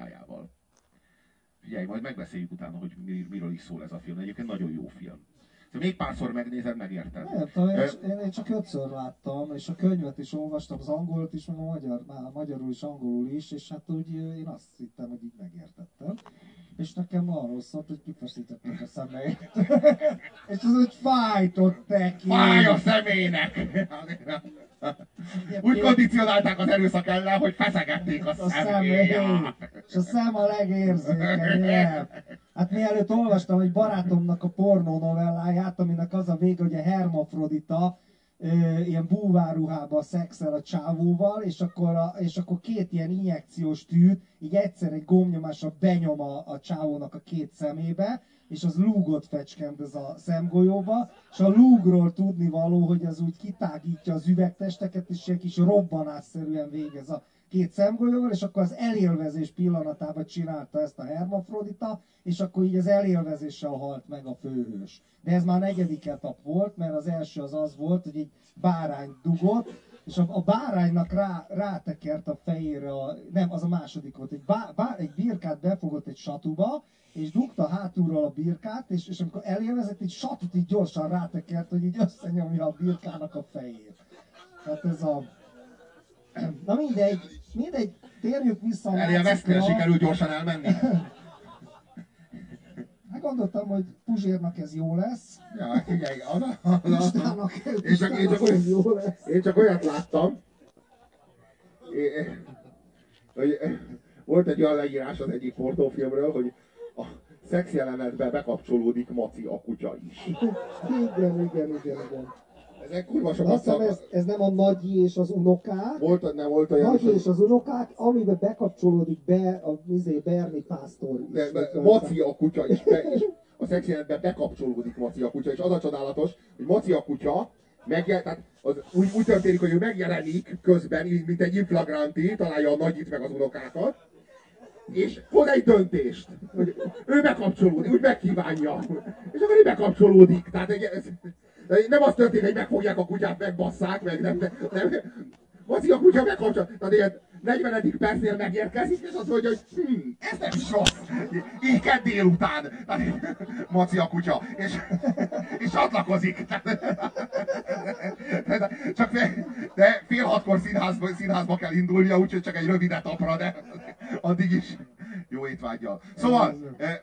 szimfóniájával. Figyelj, majd megbeszéljük utána, hogy miről is szól ez a film. Egyébként nagyon jó film. Még párszor megnézed, megérted. Nem tudom, én csak 5-ször láttam, és a könyvet is olvastam, az angolt is, meg a magyarul is, angolul is, és hát úgy én azt hittem, hogy így megértettem. És nekem arról szólt, hogy kifeszítették a szemeit. És az úgy fájtott neki. Fáj a személynek! Úgy kondicionálták az erőszak ellen, hogy feszegették a szemét. És a szem a legérzékenyebb. Hát mielőtt olvastam egy barátomnak a pornó novelláját, aminek az a vége, hogy a hermafrodita ilyen búvárruhába szexel a csávóval, és akkor két ilyen injekciós tűt így egyszer egy gombnyomásra benyom a csávónak a két szemébe, és az lúgot fecskend ez a szemgolyóba, és a lúgról tudnivaló, hogy az úgy kitágítja az üvegtesteket, és ilyen kis robbanásszerűen végez a két szemgolyóval, és akkor az elélvezés pillanatában csinálta ezt a hermafrodita, és akkor így az elélvezéssel halt meg a főhős. De ez már negyedik etap volt, mert az első az volt, hogy egy bárány dugott, és a báránynak rátekert a fejére, nem, az a második volt, egy birkát befogott egy satuba, és dugta hátulról a birkát, és amikor elélvezett, egy satut így gyorsan rátekert, hogy így összenyomja a birkának a fejét. Tehát ez a... Na mindegy, térjük vissza a Elélveztél, sikerült gyorsan elmenni? Hát gondoltam, hogy Puzsérnak ez jó lesz. Ja, figyelj, Én csak olyat láttam, hogy volt egy olyan leírás az egyik pornófilmről, hogy a szexjelenetbe bekapcsolódik Maci a kutya is. Igen. Ezek kurva sokat Azt hiszem, ez nem a Nagyi és az unokák. nem volt olyan Nagyi és az unokák, amiben bekapcsolódik be a Berni Pásztor is. Maci a kutya is. És a szexjelenetbe bekapcsolódik Maci a kutya, és az a csodálatos, hogy Maci a kutya tehát úgy történik, hogy ő megjelenik közben, mint egy inflagranti, találja a Nagyit meg az unokákat, és hoz egy döntést, hogy ő bekapcsolódik, úgy megkívánja, és akkor ő bekapcsolódik. Tehát nem az történik, hogy megfogják a kutyát, megbasszák, meg nem. Maci a kutya megkapcsol. Tehát ilyen 40. percnél megérkezik, és azt mondja, hogy ez nem is rossz. Így kedd délután. Maci a kutya. És csatlakozik. Csak de fél hatkor színházba kell indulnia, úgyhogy csak egy rövid etapra, de addig is jó étvággyal. Szóval,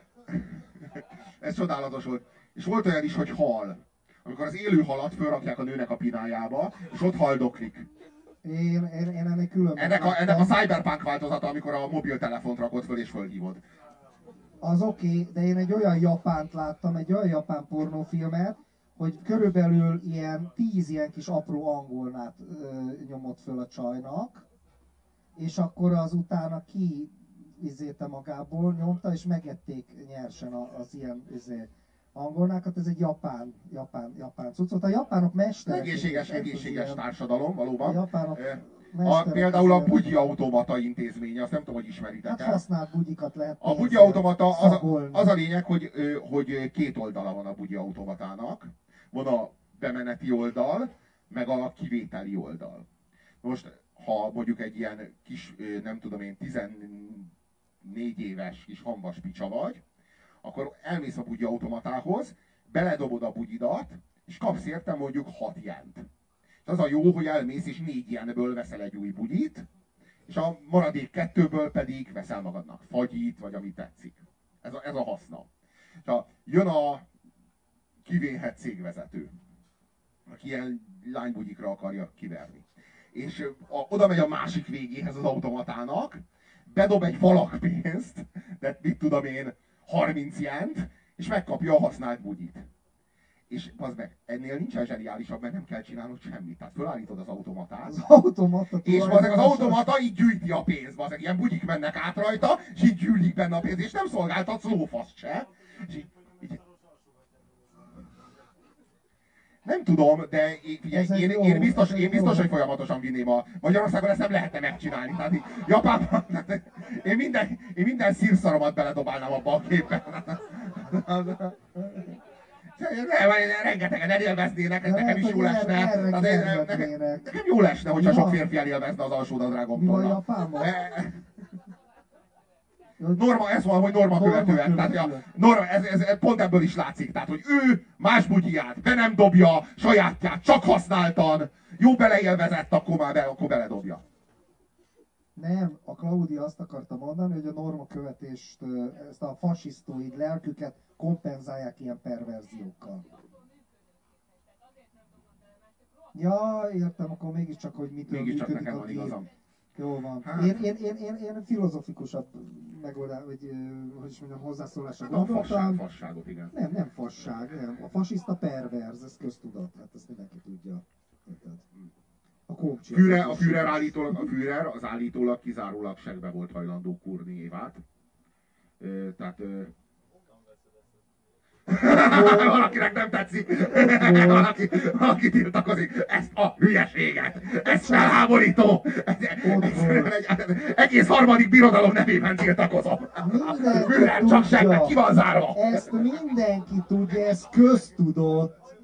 ez csodálatos volt. És volt olyan is, hogy hal. Amikor az élő halat fölrakják a nőnek a pinájába, és ott haldoklik. Én ennek különben ennek a cyberpunk változata, amikor a mobiltelefont rakod föl és fölhívod. Az oké, de én egy olyan japánt láttam, egy olyan japán pornófilmet, hogy körülbelül 10 ilyen kis apró angolnát nyomott föl a csajnak, és akkor az utána izélte magából, nyomta, és megették nyersen az ilyen angolnákat. Ez egy japán cuccot. A japánok mesterek. Egészséges társadalom, valóban. A japánok például a bugyi automata intézménye, azt nem tudom, hogy ismeritek hát el. használt bugyikat lehet. A bugyi automata az a lényeg, hogy két oldala van a bugyi automatának. Van a bemeneti oldal, meg a kivételi oldal. Most, ha mondjuk egy ilyen kis, nem tudom én, 14 éves kis hambas picsa vagy, akkor elmész a bugyi automatához, beledobod a bugyidat, és kapsz érte mondjuk 6 jent. És az a jó, hogy elmész, és 4 jenből veszel egy új bugyit, és a maradék 2-ből pedig veszel magadnak fagyit, vagy ami tetszik. Ez a haszna. És jön a kivéhet cégvezető, aki ilyen lánybugyikra akarja kiverni. És oda megy a másik végéhez az automatának, bedob egy falakpénzt, de mit tudom én, 30 jent, és megkapja a használt bugyit. És az meg, ennél nincsen zseniálisabb, mert nem kell csinálnod semmit. Tehát fölállítod az automatát, és az automata így gyűjti a pénzt. Ilyen bugyik mennek át rajta, és így gyűlik benne a pénz, és nem szolgáltatsz lófaszt se. És így... Nem tudom, de én biztos, hogy folyamatosan vinném a... Magyarországon ezt nem lehetne megcsinálni. Tehát Japánban én minden szírszaromat beledobálnám abba a képbe. Rengetegen elélveznének, ez nekem is jó lesne. Nekem jó lesne, hogyha sok férfi elélvezne az alsónadrágomtól. Mi van Japánban? Norma, ez van, hogy norma követően. Tehát, ez pont ebből is látszik. Tehát, hogy ő más bugyját be nem dobja, sajátját csak használtan, jó beleélvezett, akkor beledobja. Nem, a Claudia azt akarta mondani, hogy a normakövetést, ezt a fasisztóid lelküket kompenzálják ilyen perverziókkal. Ja, értem, akkor mégiscsak, hogy mitől Mégiscsak működik nekem a van gép. igazam. Jó van. Hát. Én filozofikusabb megoldás, vagy hogy is mondjam, hozzászólásra A gondoltam. fasságot, igen. Nem fasság, nem. A fasiszta perverz, ez köztudat, hát ezt mindenki tudja. Érted? A komcsi. A Führer az állítólag kizárólag segbe volt hajlandó kurni Évát. Tehát... Valakinek nem tetszik. Valaki tiltakozik. Ezt a hülyeséget. Ez felháborító. Egész harmadik birodalom nevében tiltakozom. Führer csak segbe, ki van zárva. Ezt mindenki tudja, ez köztudott.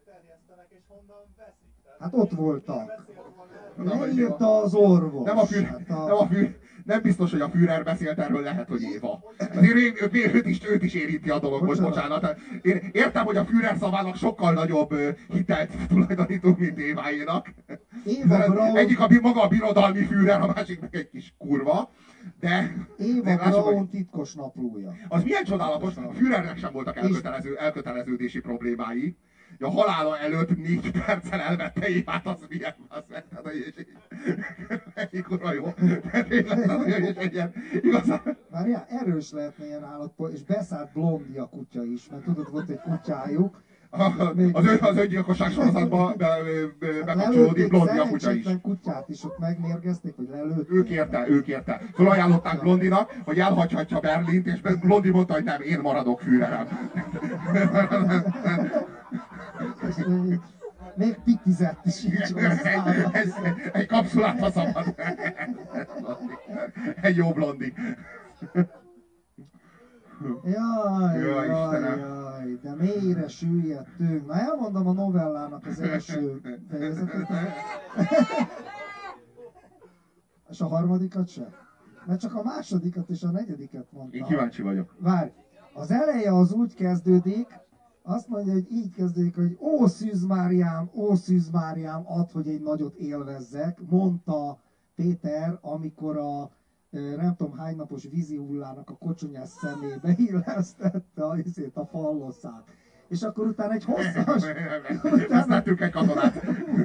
Hát ott voltak. Leírta az orvos. Nem biztos, hogy a Führer beszélt erről, lehet, hogy Éva. Azért őt is érinti a dolog, most bocsánat. Én értem, hogy a Führer szavának sokkal nagyobb hitelt tulajdonítunk, mint Éváénak. Egyik maga a birodalmi Führer, a másik meg egy kis kurva. De Éva Braun titkos naplója. Az milyen csodálatos, a Führernek sem voltak elköteleződési problémái. A halála előtt 4 perccel elvette Évát, az milyen kurva jó. Várjál, erős lehetne ilyen állatpol, és beszállt Blondi a kutya is, mert tudod, volt egy kutyájuk. Az öngyilkosság sorozatban bekapcsolódik Blondi a kutya is. Kutyát is ott megmérgezték, hogy lelőtték. Ők érte. Fölajánlották Blondinak, hogy elhagyhatja Berlint, és Blondi mondta, hogy nem, én maradok Führerem. Még pitizett is így egy kapszulát a szabad. Egy jó Blondi. Jaj, de mélyre süllyedtünk. Na, elmondom a novellának az első fejezetet. És a harmadikat sem? Mert csak a másodikat és a negyediket mondtam. Én kíváncsi vagyok. Várj, az eleje az úgy kezdődik, azt mondja, hogy így kezdődik, hogy ó Szűz Máriám, add, hogy egy nagyot élvezzek, mondta Péter, amikor a nem tudom hány napos vízi hullának a kocsonyás szemébe illesztette a falloszát. És akkor utána egy hosszas... Tesztettünk egy katonát.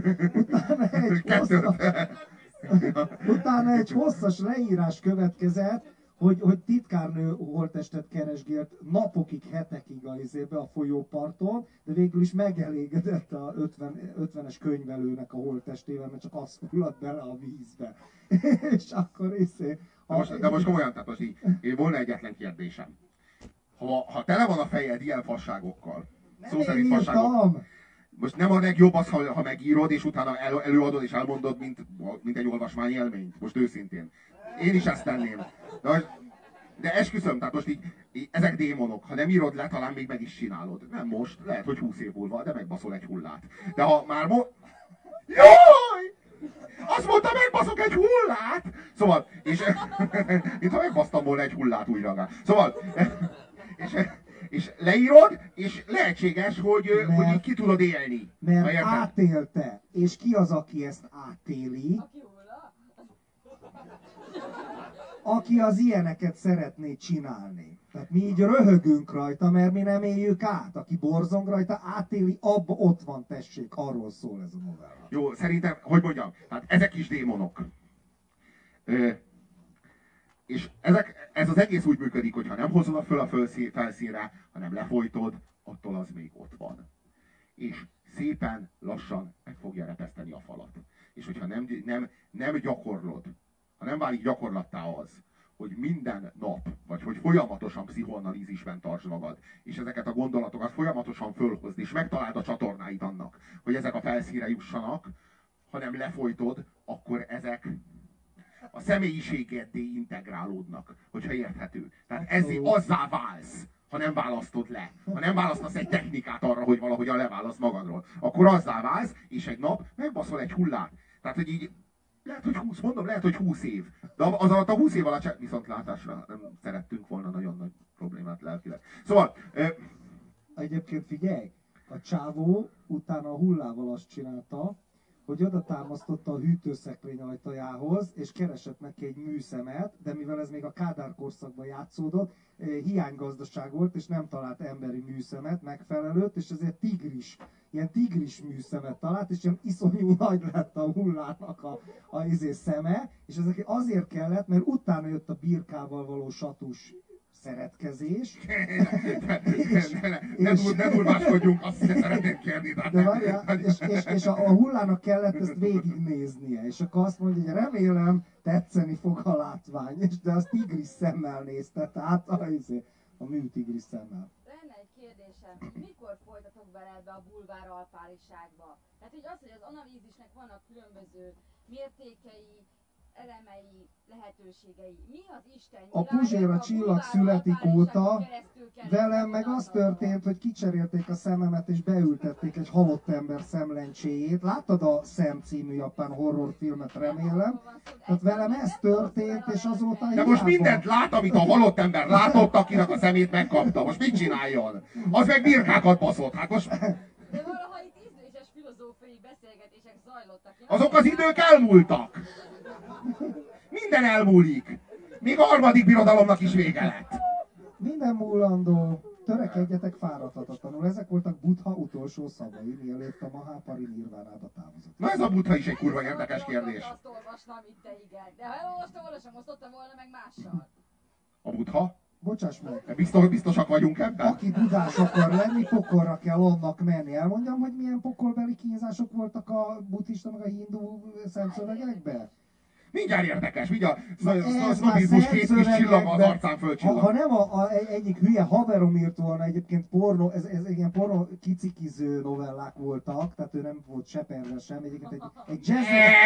Utána egy hosszas leírás következett, hogy titkárnő holttestet keresgélt napokig, hetekig a folyóparton, de végül is megelégedett a 50-es könyvelőnek a holttestével, mert csak az fulladt bele a vízbe. És akkor De most komolyan, tehát most így, volna egyetlen kérdésem. Ha tele van a fejed ilyen fasságokkal, szó szerint fasságokkal, most nem a legjobb az, ha megírod, és utána előadod és elmondod, mint egy olvasmányélményt. Most őszintén. Én is ezt tenném. De esküszöm, tehát most így ezek démonok. Ha nem írod le, talán még meg is csinálod. Nem most, lehet, hogy 20 év múlva, de megbaszol egy hullát. De ha már Jaj! Azt mondta, megbaszok egy hullát! Szóval, és mintha megbasztam volna egy hullát újra. Szóval, és leírod, és lehetséges, hogy így ki tudod élni. Mert átélte. És ki az, aki ezt átéli? Aki az ilyeneket szeretné csinálni. Tehát mi így röhögünk rajta, mert mi nem éljük át. Aki borzong rajta, átéli, abba ott van, tessék, arról szól ez a novella. Jó, szerintem, hogy mondjam, hát ezek is démonok. És ez az egész úgy működik, hogy ha nem hozod föl a felszínre, hanem lefolytod, attól az még ott van. És szépen, lassan meg fogja repeszteni a falat. És hogyha nem gyakorlod, ha nem válik gyakorlattá az, hogy minden nap, vagy hogy folyamatosan pszichoanalízisben tartsd magad, és ezeket a gondolatokat folyamatosan fölhozd, és megtaláld a csatornáit annak, hogy ezek a felszínre jussanak, ha nem lefolytod, akkor ezek a személyiségeddé integrálódnak, hogyha érthető. Tehát azzá válsz, ha nem választod le. Ha nem választasz egy technikát arra, hogy valahogyan leválasz magadról. Akkor azzá válsz, és egy nap megbaszol egy hullát. Tehát, hogy így Lehet, hogy 20, mondom, lehet, hogy 20 év. De az alatt a 20 év alatt viszontlátásra nem szerettünk volna nagyon nagy problémát lelkileg. Szóval... Egyébként figyelj, a csávó utána a hullával azt csinálta, hogy oda támasztotta a hűtőszekrény ajtajához, és keresett neki egy műszemet, de mivel ez még a Kádár korszakban játszódott, hiánygazdaság volt, és nem talált emberi műszemet megfelelőt, és ezért ilyen tigris műszemet talált, és ilyen iszonyú nagy lett a hullának a szeme, és ezek azért kellett, mert utána jött a birkával való satús szeretkezés. Ne durváskodjunk, azt szeretném kérni. De várjál, és a hullának kellett ezt végignéznie, és akkor azt mondja, hogy remélem tetszeni fog a látvány, de az tigris szemmel nézte, tehát a mű tigris szemmel. Lenne egy kérdésem, mikor folytatok bele ebbe a bulvár alpáriságba? Tehát így az, hogy az analízisnek vannak különböző mértékei, elemei, lehetőségei. Mi az Isten A Puzséra csillag születik óta velem meg az történt, hogy kicserélték a szememet és beültették egy halott ember szemlencséjét. Láttad a Szem című japán horrorfilmet, remélem? Tehát velem ez történt, és azóta de most mindent lát, amit a halott ember látott, akinek a szemét megkapta. Most mit csináljon? Az meg birkákat baszott. Hát most... De valaha itt ízléses filozófiai beszélgetések zajlottak. Azok az idők elmúltak. Minden elmúlik. Még a harmadik birodalomnak is vége lett. Minden múlandó. Törekedjetek fáradhatatlanul. Ezek voltak Buddha utolsó szavai, mielőtt a Mahapari nirvánába távozott. Na ez a Buddha is egy kurva érdekes kérdés. Azt olvastam, mint te, igen. De ha elolvastam volna, sem osztottam volna meg mással. A Buddha? Bocsáss meg. Biztosak vagyunk ebben? Aki budás akar lenni, pokolra kell annak menni. Elmondjam, hogy milyen pokolbeli kínzások voltak a buddhista meg a hindu szentszövegekben? Mindjárt érdekes, mindjárt sznobizmus két kis csillag az arcán fölcsillag. Ha nem egyik hülye haverom írt volna egyébként pornó, ez ilyen pornó kicikiző novellák voltak, tehát ő nem volt se pervers sem, egyébként egy jazz...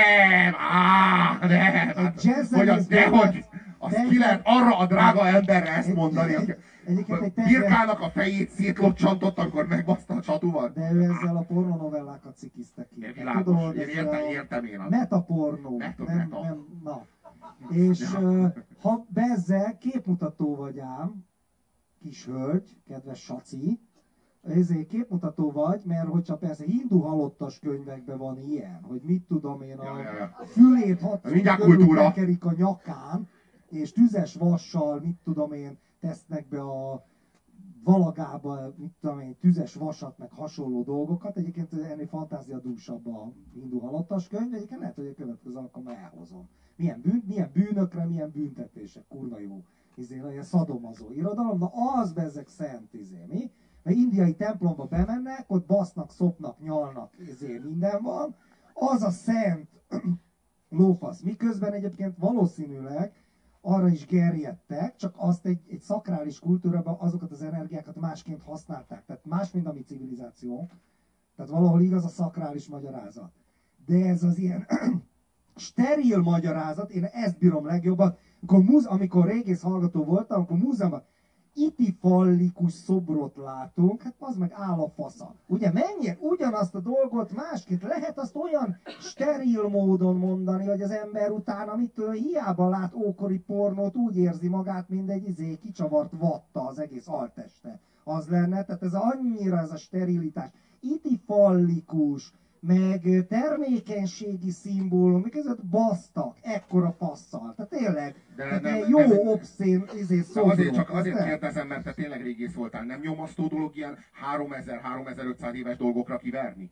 Nem, dehogy! Azt ki lehet arra a drága emberre ezt mondani, aki birkának a fejét szétlocsantott, amikor megbaszta a csatúval. De ő ezzel a pornónovellákat cikizte ki. Világos, értem én. Metapornó. Nem, na. És ha bezzel képmutató vagy ám, kis hölgy, kedves saci, ezért képmutató vagy, mert hogyha persze hindu halottas könyvekben van ilyen, hogy mit tudom én, a fülét hatszor körül bekerik a nyakán, és tüzes vassal, mit tudom én, tesznek be a valagába, mit tudom én, tüzes vasat, meg hasonló dolgokat. Egyébként ennél fantáziadúsabb a hindu halottas könyv, egyébként lehet, hogy a következő alkalommal elhozom. Milyen bűnökre, milyen büntetések, kurva jó. Ilyen szadomazó irodalom, na az bezzeg szent, mi? Mert indiai templomba bemennek, ott basznak, szopnak, nyalnak, minden van. Az a szent lófasz. Miközben egyébként valószínűleg arra is gerjedtek, csak azt egy szakrális kultúrában azokat az energiákat másként használták. Tehát más, mint a mi civilizáció. Tehát valahol igaz a szakrális magyarázat. De ez az ilyen steril magyarázat, én ezt bírom legjobban. Amikor régész hallgató voltam, akkor múzeumban itifallikus szobrot látunk, hát az meg áll a fasza. Ugye mennyire ugyanazt a dolgot másként lehet azt olyan steril módon mondani, hogy az ember utána mitől hiába lát ókori pornót, úgy érzi magát, mint egy kicsavart vatta az egész alteste. Az lenne, tehát ez annyira ez a sterilitás. Itifallikus, meg termékenységi szimbólum, miközött basztak, ekkora fasszal. Tehát tényleg, jó obszén szobrok. Csak azért kérdezem, mert te tényleg régész voltál. Nem nyomasztó dolog ilyen 3000-3500 éves dolgokra kiverni?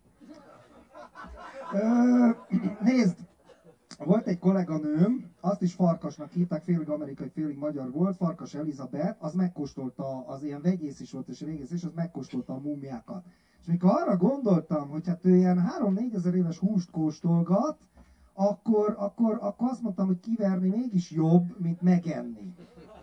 Nézd, volt egy kolléganőm, azt is Farkasnak hívták, félig amerikai, félig magyar volt, Farkas Elizabeth, az megkóstolta, az ilyen vegyész is volt és régész is, az megkóstolta a múmiákat. És mikor arra gondoltam, hogy hát ő ilyen 3-4 ezer éves húst kóstolgat, akkor azt mondtam, hogy kiverni mégis jobb, mint megenni.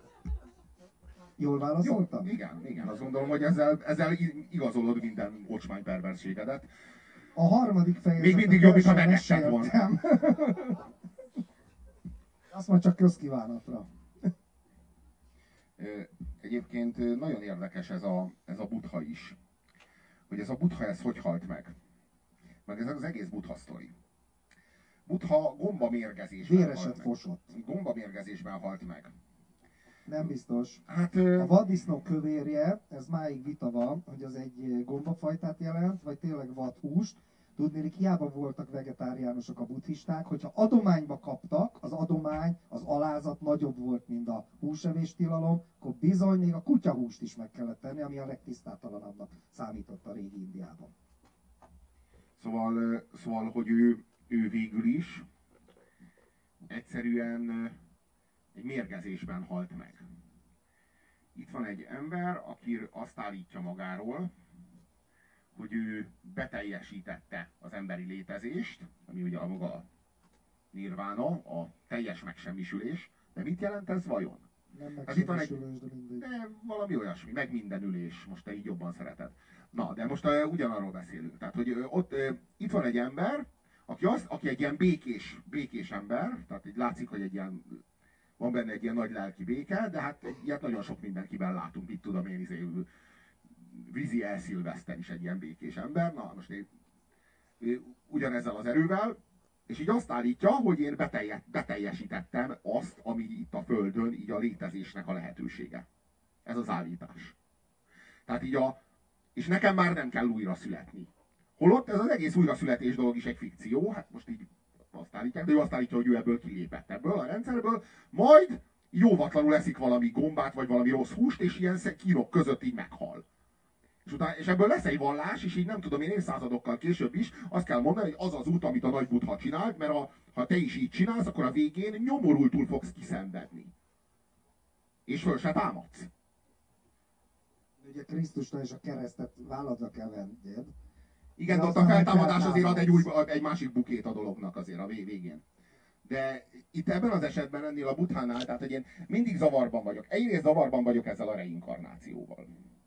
Jól válaszoltam? Jó, igen, azt gondolom, hogy ezzel igazolod minden ocsmány perverségedet. A harmadik fejezetet még mindig jobb, ha megetted volna. Azt majd csak közkívánatra. Egyébként nagyon érdekes ez a Buddha is. Hogy ez a Buddha, ez hogy halt meg. Meg ez az egész Buddha sztori. Buddha gombamérgezésben Véreset halt meg. fosott. Gombamérgezésben halt meg. Nem biztos. Hát A vaddisznó kövérje, ez máig vita van, hogy az egy gombafajtát jelent, vagy tényleg vadhúst. Tudnélik, hiába voltak vegetáriánusok a buddhisták, hogyha adományba kaptak, az adomány, az alázat nagyobb volt, mint a húsevés tilalom, akkor bizony még a kutyahúst is meg kellett tenni, ami a legtisztátalanabbnak számított a régi Indiában. Szóval, hogy ő végül is egyszerűen egy mérgezésben halt meg. Itt van egy ember, aki azt állítja magáról, hogy ő beteljesítette az emberi létezést, ami ugye a maga nirvána, a teljes megsemmisülés. De mit jelent ez vajon? Nem Hát itt van egy, megsemmisülés, de mindegy. de valami olyasmi, megmindenülés, most te így jobban szereted. Na, de most ugyanarról beszélünk. Tehát, hogy itt van egy ember, aki egy ilyen békés ember, tehát így látszik, hogy van benne egy ilyen nagy lelki béke, de hát ilyet nagyon sok mindenkiben látunk, mit tudom én, vízi elszilveszten is egy ilyen békés ember. Na, most ugyanezzel az erővel, és így azt állítja, hogy én beteljesítettem azt, ami itt a Földön, így a létezésnek a lehetősége. Ez az állítás. Tehát így és nekem már nem kell újra születni. Holott ez az egész újraszületés dolog is egy fikció, hát most így azt állítják, de ő azt állítja, hogy ő ebből kilépett ebből a rendszerből, majd jóvatlanul eszik valami gombát, vagy valami rossz húst, és ilyen kínok között így meghal. És ebből lesz egy vallás, és így nem tudom én évszázadokkal később is azt kell mondani, hogy az az út, amit a nagy Buddha csinált, mert ha te is így csinálsz, akkor a végén nyomorultul fogsz kiszenvedni. És föl se támadsz. Ugye Krisztusnál is a keresztet válladra kell venned. Igen, de ott a feltámadás azért ad egy másik bukét a dolognak azért a végén. De itt ebben az esetben ennél a Buddhánál, tehát hogy én mindig zavarban vagyok. Egyrészt zavarban vagyok ezzel a reinkarnációval.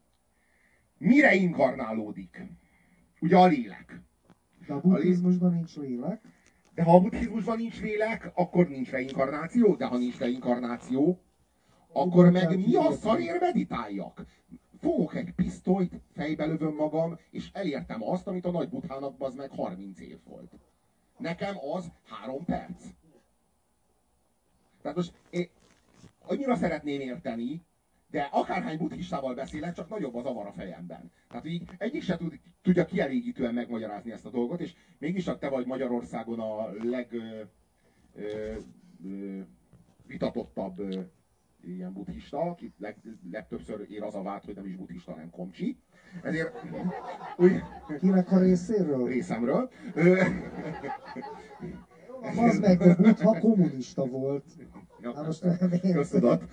Mi reinkarnálódik? Ugye a lélek. De a buddhizmusban nincs lélek. De ha a buddhizmusban nincs lélek, akkor nincs reinkarnáció, de ha nincs reinkarnáció, akkor meg mi a szarért meditáljak? Fogok egy pisztolyt, fejbe lövöm magam, és elértem azt, amit a nagy Buddhának bazd meg 30 év volt. Nekem az 3 perc. Tehát most én annyira szeretném érteni, de akárhány buddhistával beszélek, csak nagyobb az avar a fejemben. Tehát így egyik se tudja kielégítően megmagyarázni ezt a dolgot, és mégis csak te vagy Magyarországon a vitatottabb ilyen buddhista, aki legtöbbször ér az a vád, hogy nem is buddhista, hanem komcsi. Ezért Kinek a részéről? Részemről. Az meg a Buddha kommunista volt. Ja, most köztudat.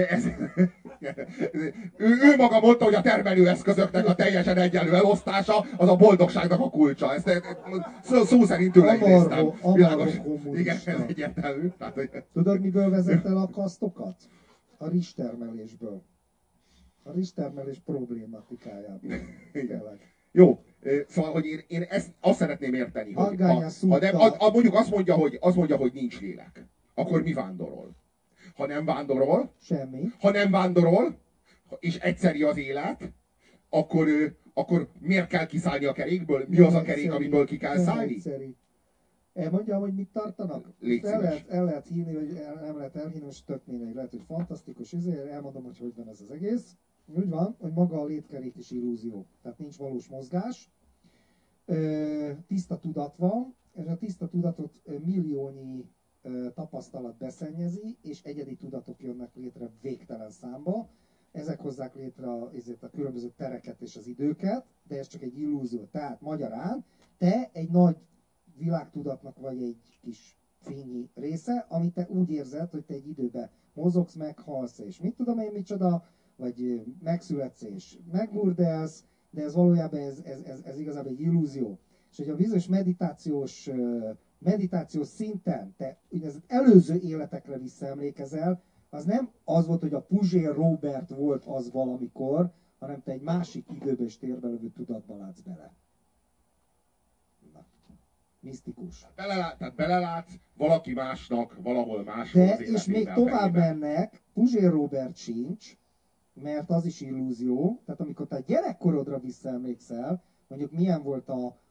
Ő maga mondta, hogy a termelőeszközöknek a teljesen egyenlő elosztása az a boldogságnak a kulcsa. Ezt szó szerint tőle idéztem. Igen, ez egyértelmű. Tudod, miből vezet el a kasztokat? A rizstermelésből. A rizstermelés problématikájából. Tényleg. Jó, szóval, hogy én azt szeretném érteni, hogy mondjuk azt mondja, hogy nincs lélek, akkor mi vándorol? Ha nem vándorol, semmi. Ha nem vándorol, és egyszeri az élet, akkor miért kell kiszállni a kerékből? Mi az a kerék, amiből ki kell szállni? Egyszeri. Elmondjam, hogy mit tartanak? El lehet hinni, vagy nem lehet elhinni, most tök mindegy, lehet, hogy fantasztikus, ezért elmondom, hogy van ez az egész. Úgy van, hogy maga a létkerék is illúzió, tehát nincs valós mozgás, tiszta tudat van, és a tiszta tudatot milliónyi tapasztalat beszennyezi, és egyedi tudatok jönnek létre végtelen számba. Ezek hozzák létre a különböző tereket és az időket, de ez csak egy illúzió. Tehát magyarán te egy nagy világtudatnak vagy egy kis fényi része, amit te úgy érzed, hogy te egy időben mozogsz, meghalsz, és mit tudom én micsoda, vagy megszületsz és megburdelsz, de ez valójában ez igazából egy illúzió. És hogy a bizonyos meditációs szinten te úgynevezett előző életekre visszaemlékezel, az nem az volt, hogy a Puzsér Robert volt az valamikor, hanem te egy másik időbe és térbe lövő tudatba látsz bele. Na. Misztikus. Tehát belelátsz valaki másnak, valahol máshol de, és még tovább mennek, Puzsér Robert sincs, mert az is illúzió. Tehát amikor te a gyerekkorodra visszaemlékszel, mondjuk milyen volt a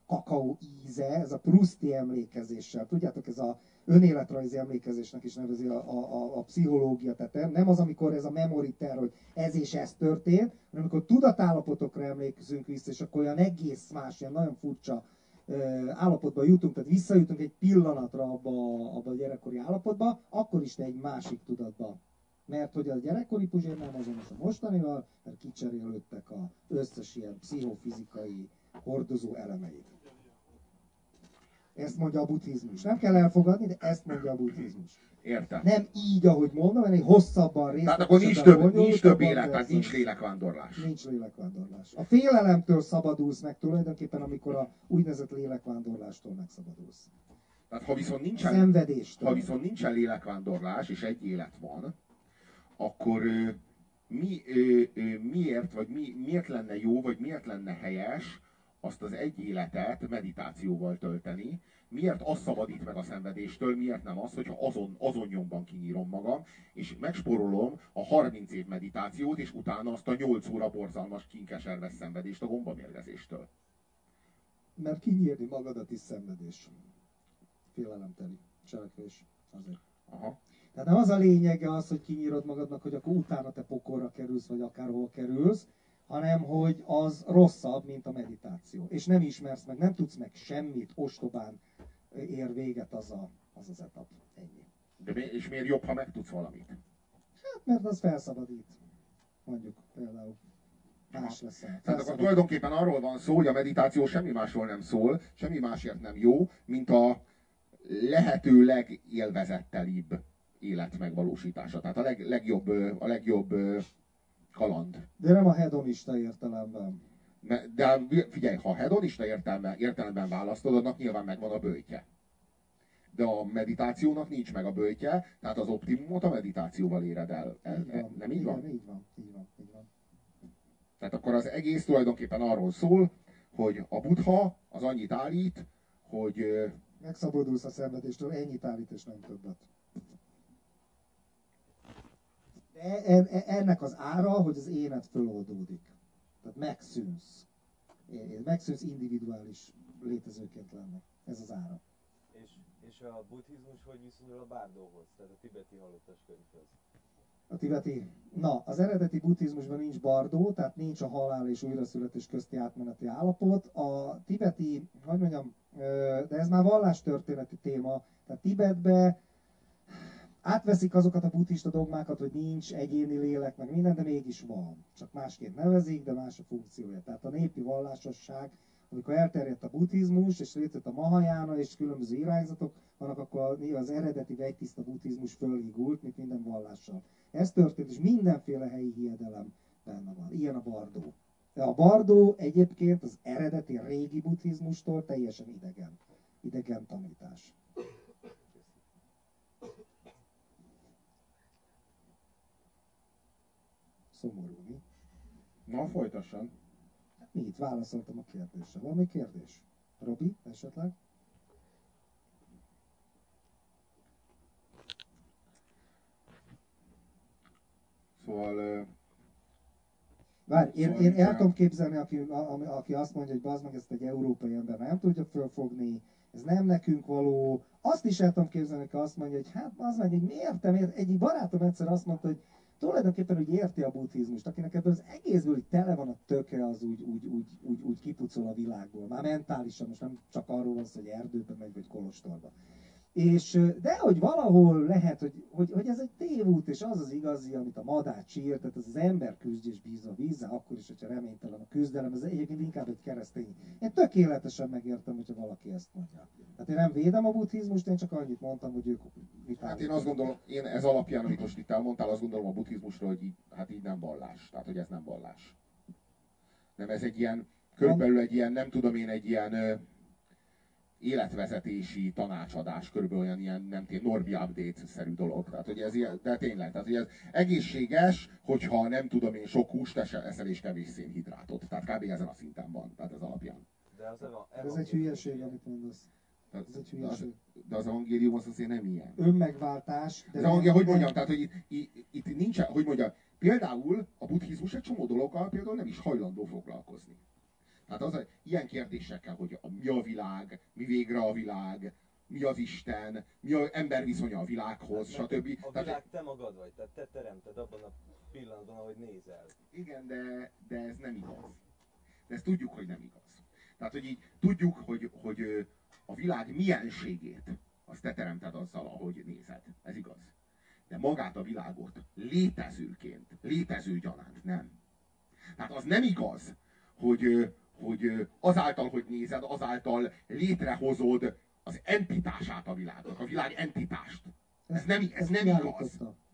kakaó íze, ez a pruszti emlékezéssel. Tudjátok, ez a önéletrajzi emlékezésnek is nevezi a pszichológia. Tehát nem az, amikor ez a memory terror, hogy ez és ez történt, hanem amikor tudatállapotokra emlékezünk vissza, és akkor olyan egész más, ilyen nagyon furcsa állapotba jutunk, tehát visszajutunk egy pillanatra abba a gyerekkori állapotba, akkor is te egy másik tudatba. Mert hogy a gyerekkori Puzsér nem azonos a mostanival, mert kicserélődtek az összes ilyen pszichofizikai hordozó elemeit. Ezt mondja a buddhizmus. Nem kell elfogadni, de ezt mondja a buddhizmus. Értem. Nem így, ahogy mondom, hanem egy hosszabban Tehát akkor nincs több élet, tehát nincs lélekvándorlás. Nincs lélekvándorlás. A félelemtől szabadulsz meg tulajdonképpen, amikor a úgynevezett lélekvándorlástól megszabadulsz. Tehát ha viszont nincsen lélekvándorlás, és egy élet van, akkor miért lenne jó, vagy miért lenne helyes azt az egy életet meditációval tölteni? Miért az szabadít meg a szenvedéstől, miért nem az, hogyha azon nyomban kinyírom magam, és megspórolom a 30 év meditációt, és utána azt a 8 óra borzalmas, kinkeserves szenvedést a gombamérgezéstől? Mert kinyírni magadat is szenvedés. Félelemteli cselekvés. Azért. Aha. Tehát nem az a lényege az, hogy kinyírod magadnak, hogy akkor utána te pokolra kerülsz, vagy akárhol kerülsz, hanem hogy az rosszabb, mint a meditáció. És nem ismersz meg, nem tudsz meg semmit, ostobán ér véget az az etap. Ennyi. És miért jobb, ha megtudsz valamit? Hát mert az felszabadít. Mondjuk például. Más leszel. Tehát akkor tulajdonképpen arról van szó, hogy a meditáció semmi másról nem szól, semmi másért nem jó, mint a lehető legélvezettelibb élet megvalósítása. Tehát a legjobb kaland. De nem a hedonista értelemben. De figyelj, ha a hedonista értelemben választod, annak nyilván megvan a böjtje. De a meditációnak nincs meg a böjtje, tehát az optimumot a meditációval éred el. Nem így van? Így van. Tehát akkor az egész tulajdonképpen arról szól, hogy a Buddha az annyit állít, hogy megszabadulsz a szenvedéstől, ennyit állít és nem többet. De ennek az ára, hogy az énet föloldódik. Tehát megszűnsz. Megszűnsz individuális létezőként lenni. Ez az ára. És a buddhizmus hogy viszonyul a bárdóhoz, tehát a tibeti halottas könyvhöz? A tibeti... Na, az eredeti buddhizmusban nincs bardó, tehát nincs a halál és újraszületés közti átmeneti állapot. A tibeti, hogy mondjam, de ez már vallástörténeti téma, tehát Tibetbe átveszik azokat a buddhista dogmákat, hogy nincs egyéni lélek, meg minden, de mégis van. Csak másként nevezik, de más a funkciója. Tehát a népi vallásosság, amikor elterjedt a buddhizmus, és létrejött a Mahajána, és különböző irányzatok vannak, akkor az eredeti vegytiszta buddhizmus fölhigult, mint minden vallással. Ez történt, és mindenféle helyi hiedelem benne van. Ilyen a bardó. De a bardó egyébként az eredeti régi buddhizmustól teljesen idegen tanítás. Szomorú, mi? Na, folytasson. Mi itt válaszoltam a kérdésre. Van még kérdés? Robi, esetleg? Szóval... Várj, én el tudom képzelni, aki azt mondja, hogy bazd meg, ezt egy európai ember nem tudja fölfogni, ez nem nekünk való. Azt is el tudom képzelni, aki azt mondja, hogy hát bazd meg, egy barátom egyszer azt mondta, hogy tulajdonképpen úgy érti a buddhizmust, akinek ebből az egészből így tele van a töke, az úgy kipucol a világból. Már mentálisan, most nem csak arról van szó, hogy erdőbe megy, vagy kolostorba. De hogy valahol lehet, hogy ez egy tévút, és az az igazi, amit a madács ír, tehát ez az ember küzdj és bíz a vízzel, akkor is, hogyha reménytelen a küzdelem, ez egyébként inkább egy keresztény. Én tökéletesen megértem, hogyha valaki ezt mondja. Tehát én nem védem a buddhizmust, én csak annyit mondtam, hogy ők mit Hát én azt gondolom, én ez alapján, amit most itt elmondtál, azt gondolom a buddhizmusról, hogy így nem vallás. Tehát, hogy ez nem vallás. Nem, ez egy ilyen, körülbelül egy ilyen, nem tudom én, egy ilyen életvezetési tanácsadás, körülbelül olyan ilyen, nem tudom, Norbi update-szerű dolog. Tehát, hogy ez ilyen, de tényleg, tehát, hogy ez egészséges, hogyha nem tudom én sok húst eszel és kevés szénhidrátot. Tehát kb. Ezen a szinten van, tehát ez alapján. De ez egy hülyeség, amit mondasz. Ez egy hülyeség. De az evangélium az azért nem ilyen. Önmegváltás. De az evangélium, hogy mondjam, tehát, hogy itt nincs, hogy mondjam, például a buddhizmus egy csomó dologgal például nem is hajlandó foglalkozni. Tehát ilyen kérdésekkel, hogy mi a világ, mi végre a világ, mi az Isten, mi az ember viszonya a világhoz, stb. A világ te magad vagy, tehát te teremted abban a pillanatban, ahogy nézel. Igen, de ez nem igaz. De ezt tudjuk, hogy nem igaz. Tehát, hogy így tudjuk, hogy a világ mienségét azt te teremted azzal, ahogy nézed. Ez igaz. De magát a világot létezőként, létező gyanánt nem. Tehát az nem igaz, hogy azáltal, hogy nézed, azáltal létrehozod az entitását a világnak, a világ entitást. Ez nem igaz.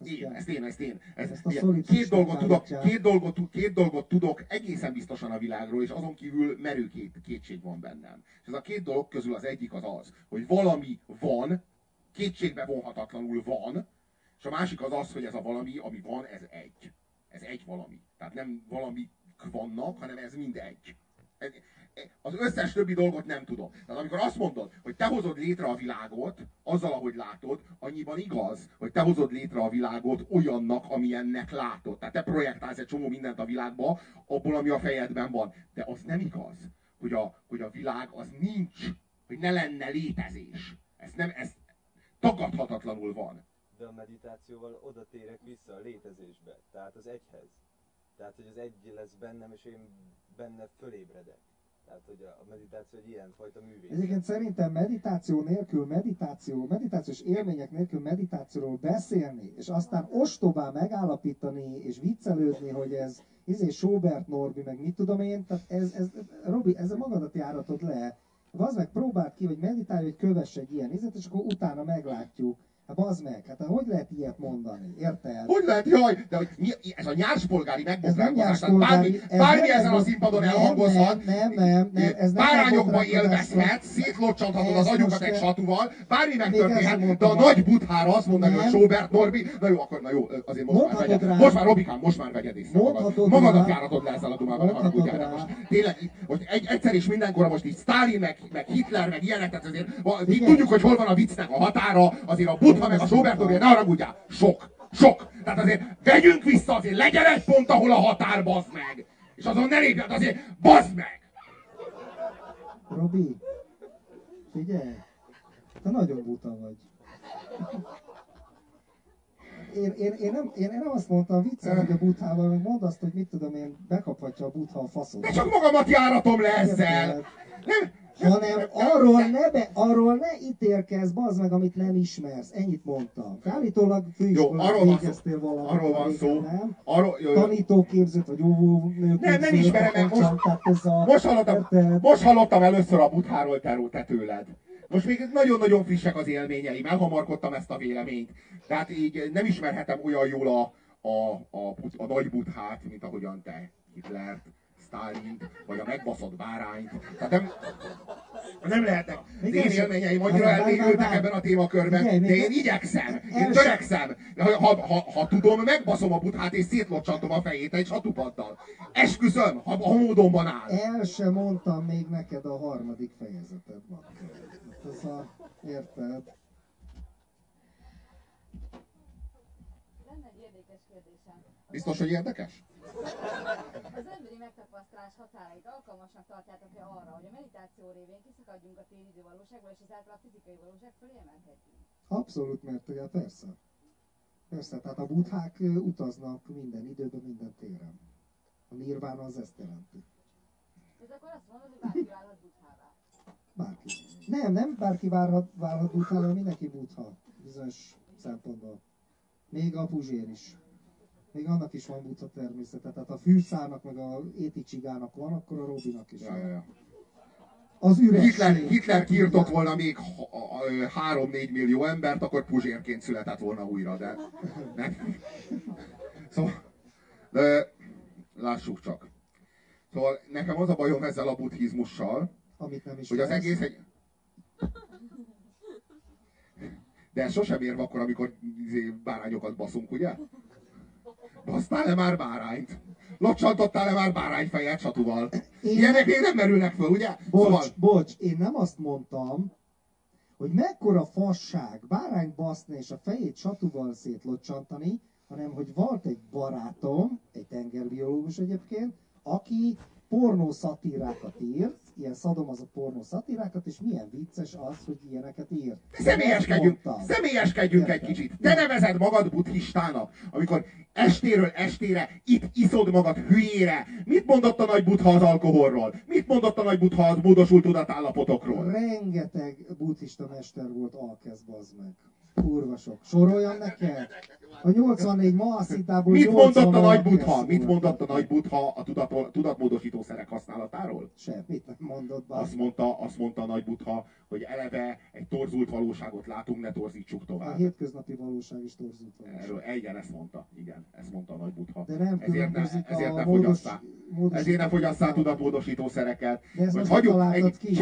Két dolgot tudok egészen biztosan a világról, és azon kívül merő kétség van bennem. És ez a két dolog közül az egyik az, hogy valami van, kétségbe vonhatatlanul van, és a másik az, hogy ez a valami, ami van, ez egy. Ez egy valami. Tehát nem valamik vannak, hanem ez mind egy. Az összes többi dolgot nem tudom. Tehát amikor azt mondod, hogy te hozod létre a világot, azzal, ahogy látod, annyiban igaz, hogy te hozod létre a világot olyannak, amilyennek látod. Tehát te projektálsz egy csomó mindent a világba, abból, ami a fejedben van. De az nem igaz, hogy a világ az nincs, hogy ne lenne létezés. Ez tagadhatatlanul van. De a meditációval oda térek vissza a létezésbe, tehát az egyhez. Tehát, hogy az egy lesz bennem, és én benne fölébredek. Tehát, hogy a meditáció egy ilyenfajta művész. Egyébként szerintem meditáció nélkül, meditációs élmények nélkül meditációról beszélni, és aztán ostobán megállapítani, és viccelődni, hogy ez Sobert Norbi, meg mit tudom én, tehát Robi, ezzel magadat járatod le. Bazd meg, próbáld ki, hogy meditálj, hogy kövess egy ilyen izet, és akkor utána meglátjuk. Hát bazd meg, hát hogy lehet ilyet mondani? Érted? Hogy lehet, jaj, de hogy ez a nyárspolgári megbotránkozás, nyárspolgári, bármi ezen a színpadon elhangozhat, nem, ez nem bárányokba élvezhetsz, szétlocsanthatod az agyukat egy satúval, bármi megtörténhet, de a nagy buthára azt mondani, hogy Sobert Norbi, na jó, azért most már Robikám, most már vegyed észre magad. Magadat járatod le ezzel a dumával, ne haragudjál. Most tényleg, hogy egyszer és mindenkorra most így Sztálin, meg Hitler, meg ilyenek, tehát azért így tudjuk, hogy hol van a viccnek a határa, azért a Butha meg a Sobert Norbi, ne haragudjál, sok. Tehát azért vegyünk vissza, azért legyen egy pont, ahol a határ, bazd meg. És azon ne lépjed, azért bazd meg. Robi, figyelj, te nagyon buta vagy. Én nem azt mondtam viccel, hogy a buthával, meg mondd azt, hogy mit tudom én, bekaphatja a butha a faszot. De csak magamat járatom le ezzel. Hanem arról ne ítélkezz, bazd meg, amit nem ismersz. Ennyit mondtam. Állítólag főiskolát végeztél valami. Arról van szó. Nem? Tanítóképzőt, vagy óvónőképzőt. Nem ismerem meg. Most hallottam először a butháról te tőled. Most még nagyon-nagyon frissek az élményeim, elhamarkodtam ezt a véleményt. Tehát így nem ismerhetem olyan jól a nagy buthát, mint ahogyan te Hitlert, Sztálint, vagy a megbaszott bárányt. Tehát nem lehetnek az én élményeim annyira elmélyültek ebben a témakörben, de én igyekszem, én törekszem. Ha tudom, megbaszom a buthát és szétlocsantom a fejét egy satupaddal. Esküszöm, ha módonban áll. El sem mondtam még neked a harmadik fejezetet, érted? Lenne egy érdekes kérdésem. Biztos, hogy érdekes? Az emberi megtapasztalás határait alkalmasnak tartjátok-e arra, hogy a meditáció révén kiszakadjunk a téridő valóságból, és ezáltal a fizikai valóság fölé emelkedjünk? Abszolút, mert ugye persze. Persze, tehát a buthák utaznak minden időben, minden téren. A nirvána az ezt jelenti. Ez akkor azt mondod, hogy bárki válhat buthává? Bárki. Nem bárki válhat buthává, mindenki butha. Bizonyos szempontból. Még a Puzsér is. Még annak is van butha természete. Tehát a fűszának, meg a éticsigának van, akkor a Robinak is van. Ja. Az Hitler kiirtott volna még 3-4 millió embert, akkor Puzsérként született volna újra, de nem. Szóval, lássuk csak. Szóval nekem az a bajom ezzel a buddhizmussal, amit nem is hogy az egész egy... De ez sosem ér akkor, amikor bárányokat baszunk, ugye? Basztál-e már bárányt? Locsantottál-e már bárányfejet satúval? Ilyenek még nem merülnek föl, ugye? Bocs, én nem azt mondtam, hogy mekkora fasság bárányt baszni és a fejét satúval szétlocsantani, hanem hogy volt egy barátom, egy tengerbiológus egyébként, aki pornó szatírákat írt, ilyen szadomazó pornó szatírákat, és milyen vicces az, hogy ilyeneket írt. Személyeskedjünk egy kicsit. Te nevezed magad buddhistának, amikor estéről estére itt iszod magad hülyére. Mit mondott a nagy buddha az alkoholról? Mit mondott a nagy buddha az módosult tudatállapotokról? Rengeteg buddhista mester volt alkezd, bazd meg. Kurva sok. Soroljam neked? A 84 Mahaszitából Mit 80 mondott a nagy alkezd buddha? volt. Mit mondott a nagy buddha a tudatmódosító szerek használatáról? Semmit nem mondott, bazd. Azt mondta a nagy buddha, hogy eleve egy torzult valóságot látunk, ne torzítsuk A tovább. hétköznapi valóság is torzult valóság. Erről, igen, ezt mondta. Igen, ezt mondta a nagy buddha. De nem különbözik ezért a ne módos... ezért ne fogyasszál tudatmódosító szereket. De ezt Vagy most találtad ki.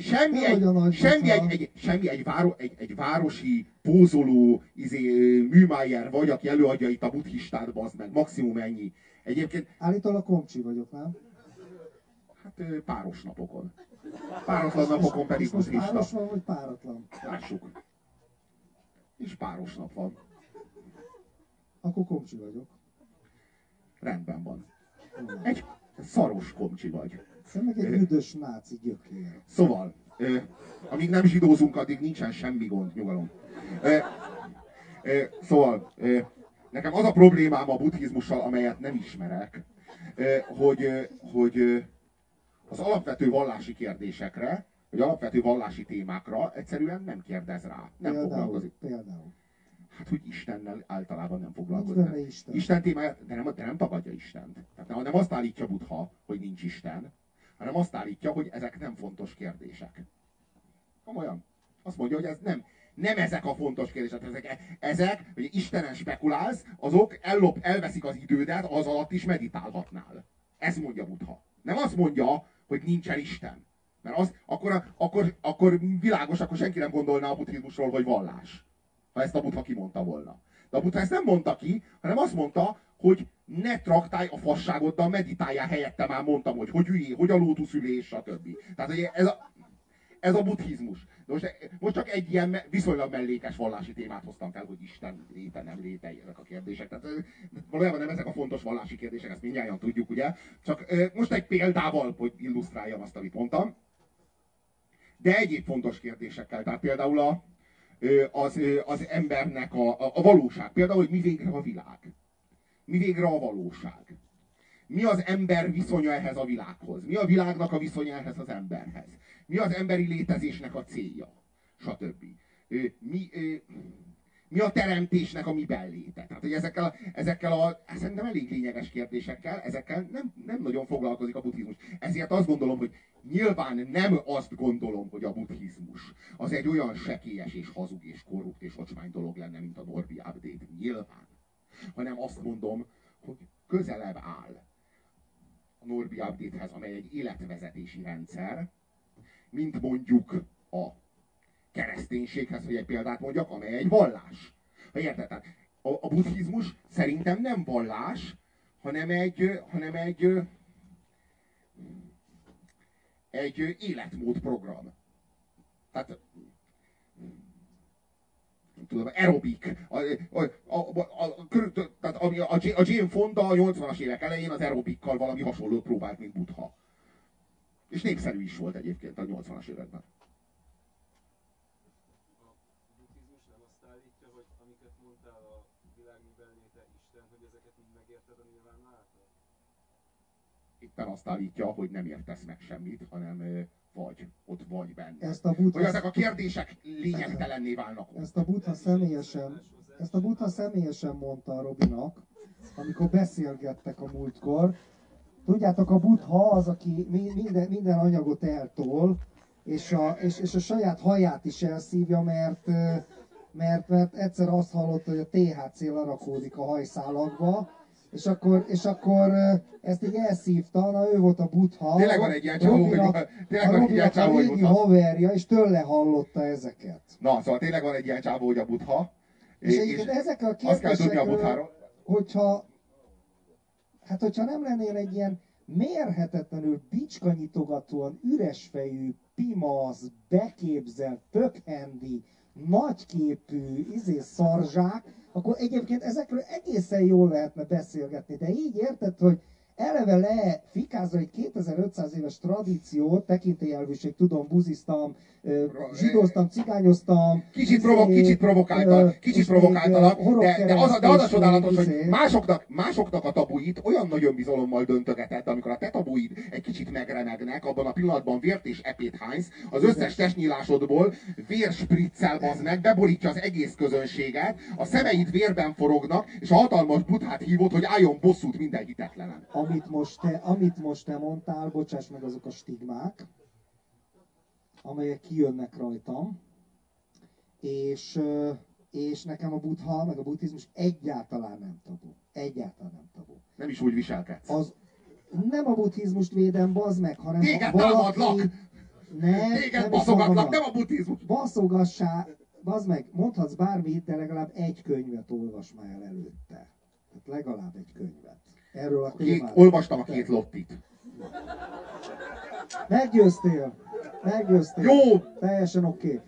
Semmi egy városi pózoló műmájer vagy, aki előadja itt a buddhistát, bazd meg. Maximum ennyi. Egyébként... Állítólag komcsi vagyok, nem? Hát páros napokon. Páratlan napokon pedig most buddhista. páros van, vagy páratlan? Lássuk. És páros nap van. Akkor komcsi vagyok. Rendben van. Egy szaros komcsi vagy. Te meg egy üdös náci gyökér. Szóval, amíg nem zsidózunk, addig nincsen semmi gond, nyugalom. Szóval, nekem az a problémám a buddhizmussal, amelyet nem ismerek, hogy az alapvető vallási kérdésekre, vagy alapvető vallási témákra egyszerűen nem kérdez rá. Nem foglalkozik. Például. Hát, hogy Istennel általában nem Nincs foglalkozik. benne Isten. Isten témája, de nem tagadja Istent. Tehát nem azt állítja Buddha, hogy nincs Isten, hanem azt állítja, hogy ezek nem fontos kérdések. Komolyan. Azt mondja, hogy ez nem ezek a fontos kérdések. Ezek, hogy Istenen spekulálsz, azok elveszik az idődet, az alatt is meditálhatnál. Ez mondja Buddha. Nem azt mondja, hogy nincsen Isten. Mert az, akkor világos, akkor senki nem gondolná a buddhizmusról, hogy vallás. Ha ezt a Buddha kimondta volna. De a Buddha ezt nem mondta ki, hanem azt mondta, hogy ne traktálj a fasságoddal, meditáljál helyette, már mondtam, hogy üljél, hogy a lótuszülés, stb. Tehát hogy ez a buddhizmus. De most csak egy ilyen viszonylag mellékes vallási témát hoztam fel, hogy Isten léte, nem léte, ezek a kérdések. Tehát valójában nem ezek a fontos vallási kérdések, ezt mindjárt tudjuk, ugye? Csak most egy példával, hogy illusztráljam azt, amit mondtam. De egyéb fontos kérdésekkel, tehát például az embernek a valóság. Például, hogy mi végre a világ. Mi végre a valóság. Mi az ember viszonya ehhez a világhoz. Mi a világnak a viszonya ehhez az emberhez. Mi az emberi létezésnek a célja. Stb. Mi a teremtésnek a miben léte. Tehát, hogy ezekkel a szerintem elég lényeges kérdésekkel, ezekkel nem nagyon foglalkozik a buddhizmus. Ezért azt gondolom, hogy nyilván nem azt gondolom, hogy a buddhizmus az egy olyan sekélyes és hazug és korrupt és ocsmány dolog lenne, mint a Norbi Update. Nyilván. Hanem azt mondom, hogy közelebb áll a Norbi Update-hez, amely egy életvezetési rendszer, mint mondjuk a kereszténységhez, hogy egy példát mondjak, amely egy vallás. Ha érted? Tehát a buddhizmus szerintem nem vallás, hanem egy életmódprogram. Tehát tudom, aerobik. A Jane Fonda a 80-as évek elején az aerobikkal valami hasonlót próbált, mint Buddha. És népszerű is volt egyébként a 80-as években. A buddhizmus nem azt állítja, hogy amiket mondtál a világ miben léte Isten, hogy ezeket mind megérted a nyilván által? Éppen azt állítja, hogy nem értesz meg semmit, hanem ott vagy benne. Hogy ezek a kérdések lényegtelenné válnak. Ezt a Buddha személyesen mondta a Robinak, amikor beszélgettek a múltkor. Tudjátok, a Buddha az, aki minden anyagot eltol, és a saját haját is elszívja, mert egyszer azt hallotta, hogy a THC lerakódik a hajszálakba, és akkor ezt így elszívta, na ő volt a Buddha. Tényleg van egy ilyen csávó, a régi haverja, és tőle hallotta ezeket. Na, szóval tényleg van egy ilyen csávó, hogy a Buddha. És ezekkel a kérdésekről, hogyha nem lennél egy ilyen mérhetetlenül bicskanyitogatóan üresfejű, pimasz, beképzelt, tökhendi, nagyképű, szarzsák, akkor egyébként ezekről egészen jól lehetne beszélgetni. De így érted, hogy eleve lefikázza egy 2500 éves tradíciót, tekintélyelvűség, tudom, buziztam, zsidóztam, cigányoztam. Kicsit provokáltalak, de az a csodálatos, hogy másoknak a tabuit olyan nagy önbizalommal döntögeted, de amikor a te tabuid egy kicsit megremegnek, abban a pillanatban vért és epét hánysz, az összes testnyílásodból vérspriccel bazd meg, beborítja az egész közönséget, a szemeid vérben forognak, és a hatalmas Buddhát hívod, hogy álljon bosszút minden hitetlenem. Amit most te mondtál, bocsáss meg, azok a stigmák, amelyek kijönnek rajtam, és nekem a buddha, meg a buddhizmus egyáltalán nem tabu. Egyáltalán nem tabu. Nem is úgy viselkedsz. Nem a buddhizmust védem, bazd meg, hanem téged támadlak! Téged baszogatlak, nem a buddhizmus! Baszogassá, bazd meg, mondhatsz bármit, de legalább egy könyvet olvas már el előtte. Tehát legalább egy könyvet. Erről a témáról. Olvastam a 2 Lottit. Meggyőztél. Jó! Teljesen oké.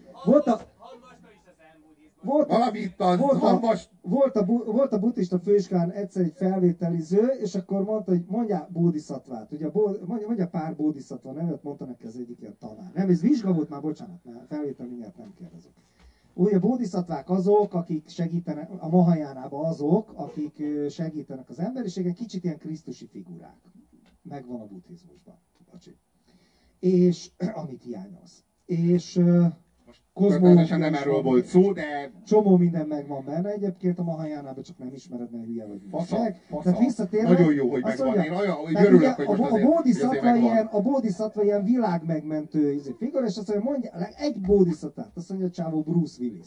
Volt a buddhista főiskolán egyszer egy felvételiző, és akkor mondta, hogy mondjál bódiszattvát. Ugye mondja pár bódiszatva nevet, mondta neki az egyik ilyen tanár. Nem, ez vizsga volt már, bocsánat, mert felvétel mindjárt nem kérdezek. Ugye a bódiszattvák azok, akik segítenek, a Mahajánában azok, akik segítenek az emberiségen, kicsit ilyen krisztusi figurák. Megvan a buddhizmusban. Bocsi. És amit hiányolsz. És Természetesen nem erről volt szó, de... Csomó minden megvan benne egyébként a Mahajánában, csak nem ismered, mert hülye vagy. Fasza. Tehát visszatérve... Nagyon jó, hogy megvan. Én olyan örülök, hogy most azért megvan. A bódiszatva ilyen világmegmentő figura, és azt mondja, egy bódiszatvát, azt mondja a csávó Bruce Willis.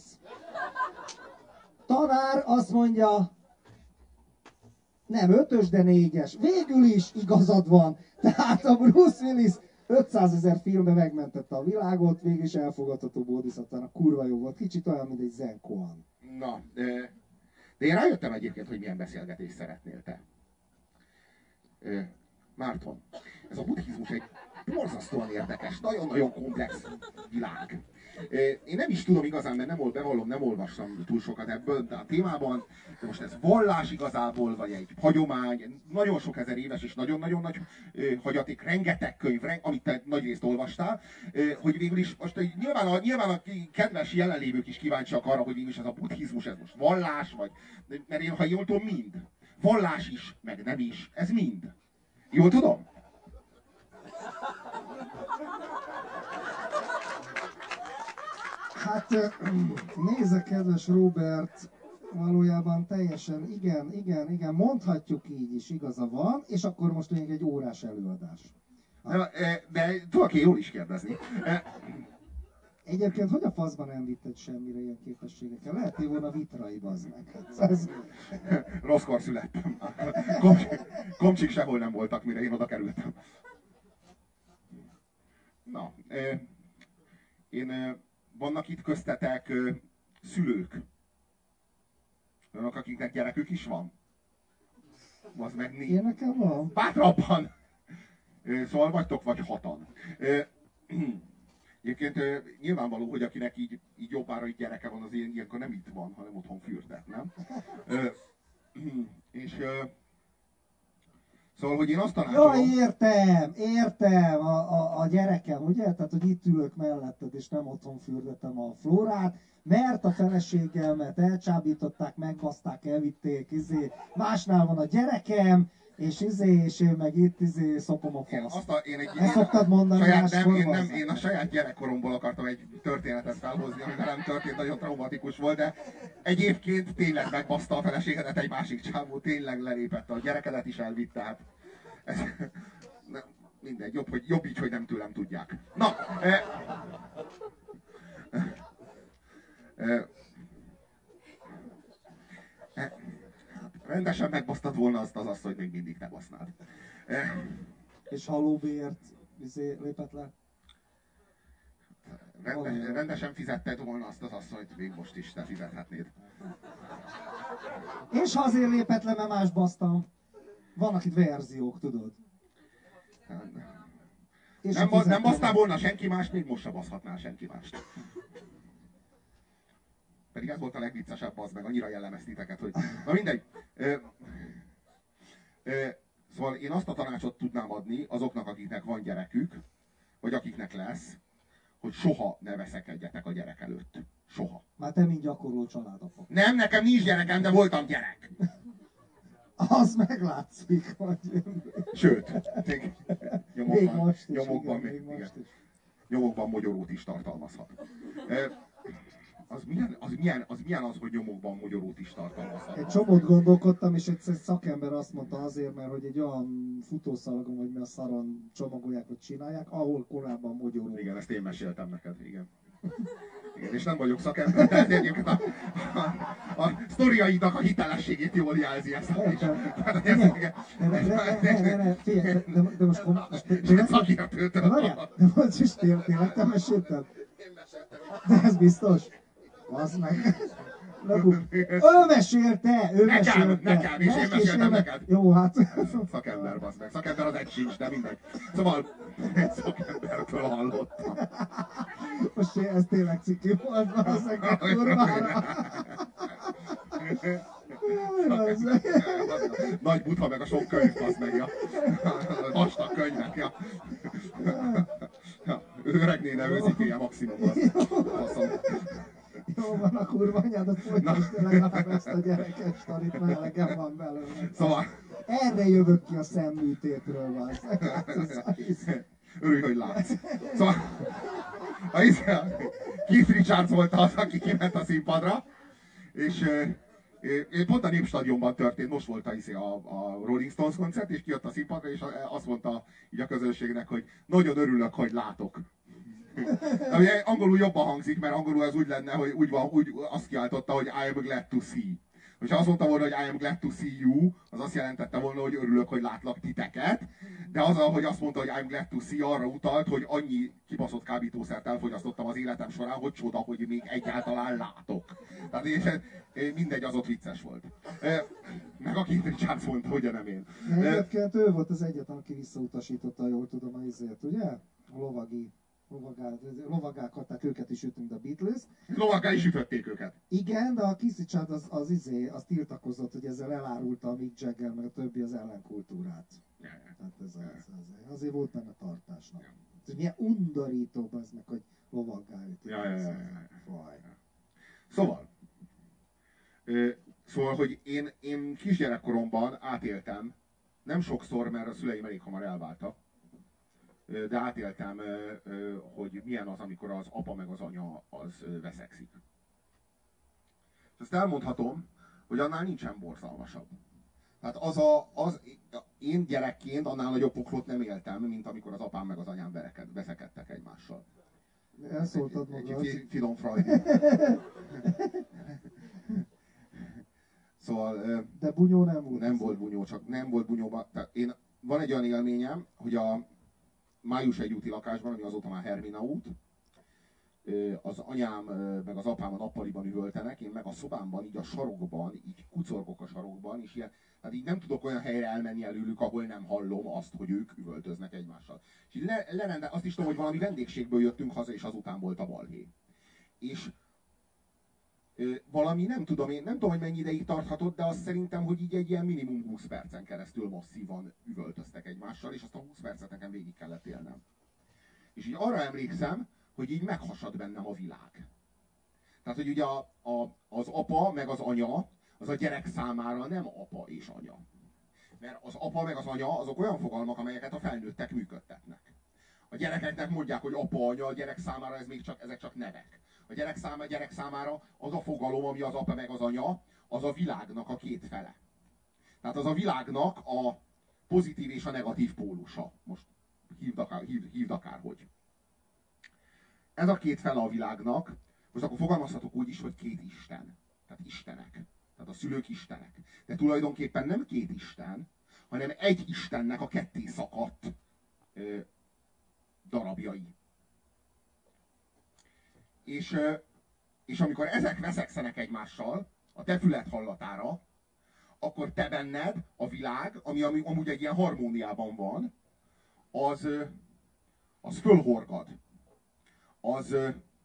Tanár azt mondja, nem 5-ös, de 4-es. Végül is igazad van. Tehát a Bruce Willis 500 000 filmben megmentette a világot, végül is elfogadható bódiszatvának, kurva jó volt. Kicsit olyan, mint egy Zen Koan. Na, de én rájöttem egyébként, hogy milyen beszélgetést szeretnél te. Márton, ez a buddhizmus egy borzasztóan érdekes, nagyon-nagyon komplex világ. Én nem is tudom igazán, mert nem olvastam túl sokat ebből, de a témában, de most ez vallás igazából, vagy egy hagyomány, nagyon sok ezer éves és nagyon-nagyon nagy hagyaték, rengeteg könyv, amit te nagyrészt olvastál, hogy végül is most nyilván a kedves jelenlévők is kíváncsiak arra, hogy végül is ez a buddhizmus, ez most vallás, vagy, mert én, ha jól tudom, mind. Vallás is, meg nem is, ez mind. Jól tudom? Hát nézze, kedves Robert, valójában teljesen, igen, mondhatjuk így is, igaza van, és akkor most még egy órás előadás. De tudok én jól is kérdezni. Egyébként hogy a faszban nem vitted semmire ilyen képességekkel? Lehetné volna vitrai, bazd meg. Hát ez... Rosszkor születtem. Komcsik sehol nem voltak, mire én oda kerültem. Na, vannak itt köztetek szülők. Önök, akiknek gyerekük is van? Az meg Én nekem van. Bátrabban! Szóval vagytok vagy 6-an. Egyébként nyilvánvaló, hogy akinek így jobbára így gyereke van, az ilyenkor nem itt van, hanem otthon fürdet, nem? És szóval, hogy én azt tanácsolom... Jaj, értem, a gyerekem, ugye? Tehát, hogy itt ülök melletted, és nem otthon fürdetem a flórát, mert a feleségemet elcsábították, megbaszták, elvitték, másnál van a gyerekem, és én meg itt szopom a fasz. Ezt szoktad mondani máskor? Én a saját gyerekkoromból akartam egy történetet felhozni, ami velem történt, nagyon traumatikus volt, de egyébként tényleg megbaszta a feleségedet egy másik csávó, tényleg lelépett, a gyerekedet is elvitte, hát. Mindegy, jobb így, hogy nem tőlem tudják. Na! Rendesen megbasztad volna azt az asszonyt, még mindig te basznád. És halóbért lépett le? Rendesen fizetted volna azt az asszonyt, még most is te fizethetnéd. És ha azért lépett le, mert más basztam. Vannak itt verziók, tudod. Nem basztál volna senki mást, még most se baszhatnál senki mást. Pedig ez volt a legviccesebb, az meg annyira jellemez titeket, hogy... Na mindegy. Szóval én azt a tanácsot tudnám adni azoknak, akiknek van gyerekük, vagy akiknek lesz, hogy soha ne veszekedjetek a gyerek előtt. Soha. Már te mind gyakorló családapa. Nem, nekem nincs gyerekem, de voltam gyerek. Az meglátszik, hogy... Sőt, Még most is, nyomokban, igen, még még most is. nyomokban mogyorót is tartalmazhat. Az milyen az, hogy nyomokban mogyorót is tartalmazhat? Egy csomót gondolkodtam, és egy szakember azt mondta azért, mert hogy egy olyan futószalagon, vagy mi a szaron csomagolják, vagy csinálják, ahol korábban mogyoró. Igen, ezt én meséltem neked, igen. Igen, és nem vagyok szakember, de egyébként a sztoriaidnak a hitelességét jól jelzi ezt a kis. De most tényleg... Szakértőtől. Várjál, de most is tényleg te mesélted? Én meséltem. De ez biztos? Az meg. Ő mesélte! Nekem, és én meséltem neked. Jó, hát... Szakember, bazd meg. Szakember az egy sincs, de mindegy. Szóval egy szakembertől hallottam. Most ez tényleg ciki volt, az meg a kurvára. Nagy butha meg a sok könyv, az meg, ja. Vastag könyvek, ja. Öregnéne őzítéje maximum az. Faszom. Jó van, a kurva anyádat folytasd legalább ezt a gyerekes sztorit, mert elegem van belőle. Szóval... Erre jövök ki a szemműtétről, vársz. Örülj, hogy látsz. Szóval... Keith Richards volt az, aki kiment a színpadra, és pont a Népstadionban történt, most volt a Rolling Stones koncert, és kijött a színpadra, és azt mondta így a közönségnek, hogy nagyon örülök, hogy látok. Ami angolul jobban hangzik, mert angolul az úgy lenne, hogy úgy azt kiáltotta, hogy I am glad to see. Hogyha azt mondta volna, hogy I am glad to see you, az azt jelentette volna, hogy örülök, hogy látlak titeket. De az, hogy azt mondta, hogy I am glad to see, arra utalt, hogy annyi kibaszott kábítószert elfogyasztottam az életem során, hogy csoda, hogy még egyáltalán látok. Tehát mindegy, az ott vicces volt. Meg a Keith Richards mondta, hogy nem én. Egyébként ő volt az egyetlen, aki visszautasította, jól tudom, az izért, ugye? A lovagák adták őket is ütünk, a Beatles. Lovaggá is ütötték őket. Igen, de a Keith Richards az tiltakozott, hogy ezzel elárulta a Mick Jagger, meg a többi az ellenkultúrát. Tehát azért volt benne tartásnak. Ez milyen undorító az meg, hogy lovaggá ütik. Szóval, hogy én kisgyerekkoromban átéltem, nem sokszor, mert a szüleim elég hamar elváltak, de átéltem, hogy milyen az, amikor az apa meg az anya az veszekszik. És azt elmondhatom, hogy annál nincsen borzalmasabb. Tehát én gyerekként annál nagyobb poklot nem éltem, mint amikor az apám meg az anyám veszekedtek egymással. Elszóltad magad. Finom Freud. Szóval... De bunyó nem volt. Nem volt bunyó, csak nem volt bunyóban. Tehát van egy olyan élményem, hogy a Május 1 úti lakásban, ami azóta már Hermina út, az anyám meg az apám a nappaliban üvöltenek, én meg a szobámban, így a sarokban, így kucorgok a sarokban, és ilyen, tehát így nem tudok olyan helyre elmenni előlük, ahol nem hallom azt, hogy ők üvöltöznek egymással. És így azt is tudom, hogy valami vendégségből jöttünk haza, és azután volt a balhé. És valami, nem tudom, hogy mennyi ideig tarthatott, de azt szerintem, hogy így egy ilyen minimum 20 percen keresztül masszívan üvöltöztek egymással, és azt a 20 percet nekem végig kellett élnem. És így arra emlékszem, hogy így meghasad bennem a világ. Tehát, hogy ugye az apa meg az anya, az a gyerek számára nem apa és anya. Mert az apa meg az anya azok olyan fogalmak, amelyeket a felnőttek működtetnek. A gyerekeknek mondják, hogy apa, anya, a gyerek számára ezek csak nevek. A gyerek számára az a fogalom, ami az apa meg az anya, az a világnak a két fele. Tehát az a világnak a pozitív és a negatív pólusa. Most hívd akárhogy. Ez a két fele a világnak, most akkor fogalmazhatok úgy is, hogy két isten. Tehát istenek. Tehát a szülők istenek. De tulajdonképpen nem két isten, hanem egy istennek a ketté szakadt darabjai. És amikor ezek veszekszenek egymással, a te füled hallatára, akkor te benned a világ, ami amúgy egy ilyen harmóniában van, az fölhorgad. Az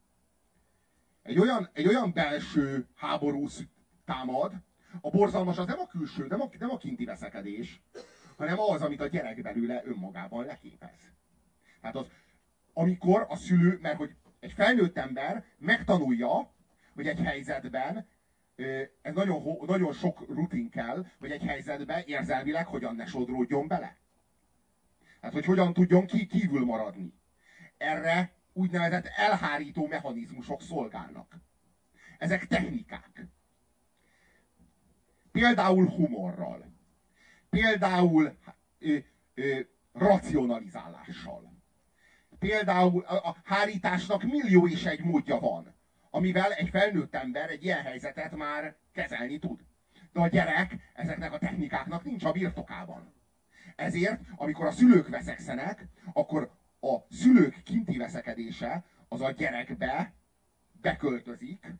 egy olyan belső háború támad, a borzalmas az nem a külső, nem a kinti veszekedés, hanem az, amit a gyerek belőle önmagában leképez. Tehát az, amikor a szülő, mert hogy egy felnőtt ember megtanulja, hogy egy helyzetben, ez nagyon sok rutin kell, hogy egy helyzetben érzelmileg hogyan ne sodródjon bele. Hát, hogy hogyan tudjon kívül maradni. Erre úgynevezett elhárító mechanizmusok szolgálnak. Ezek technikák. Például humorral. Például racionalizálással. Például a hárításnak millió és egy módja van, amivel egy felnőtt ember egy ilyen helyzetet már kezelni tud. De a gyerek ezeknek a technikáknak nincs a birtokában. Ezért, amikor a szülők veszekszenek, akkor a szülők kinti veszekedése az a gyerekbe beköltözik,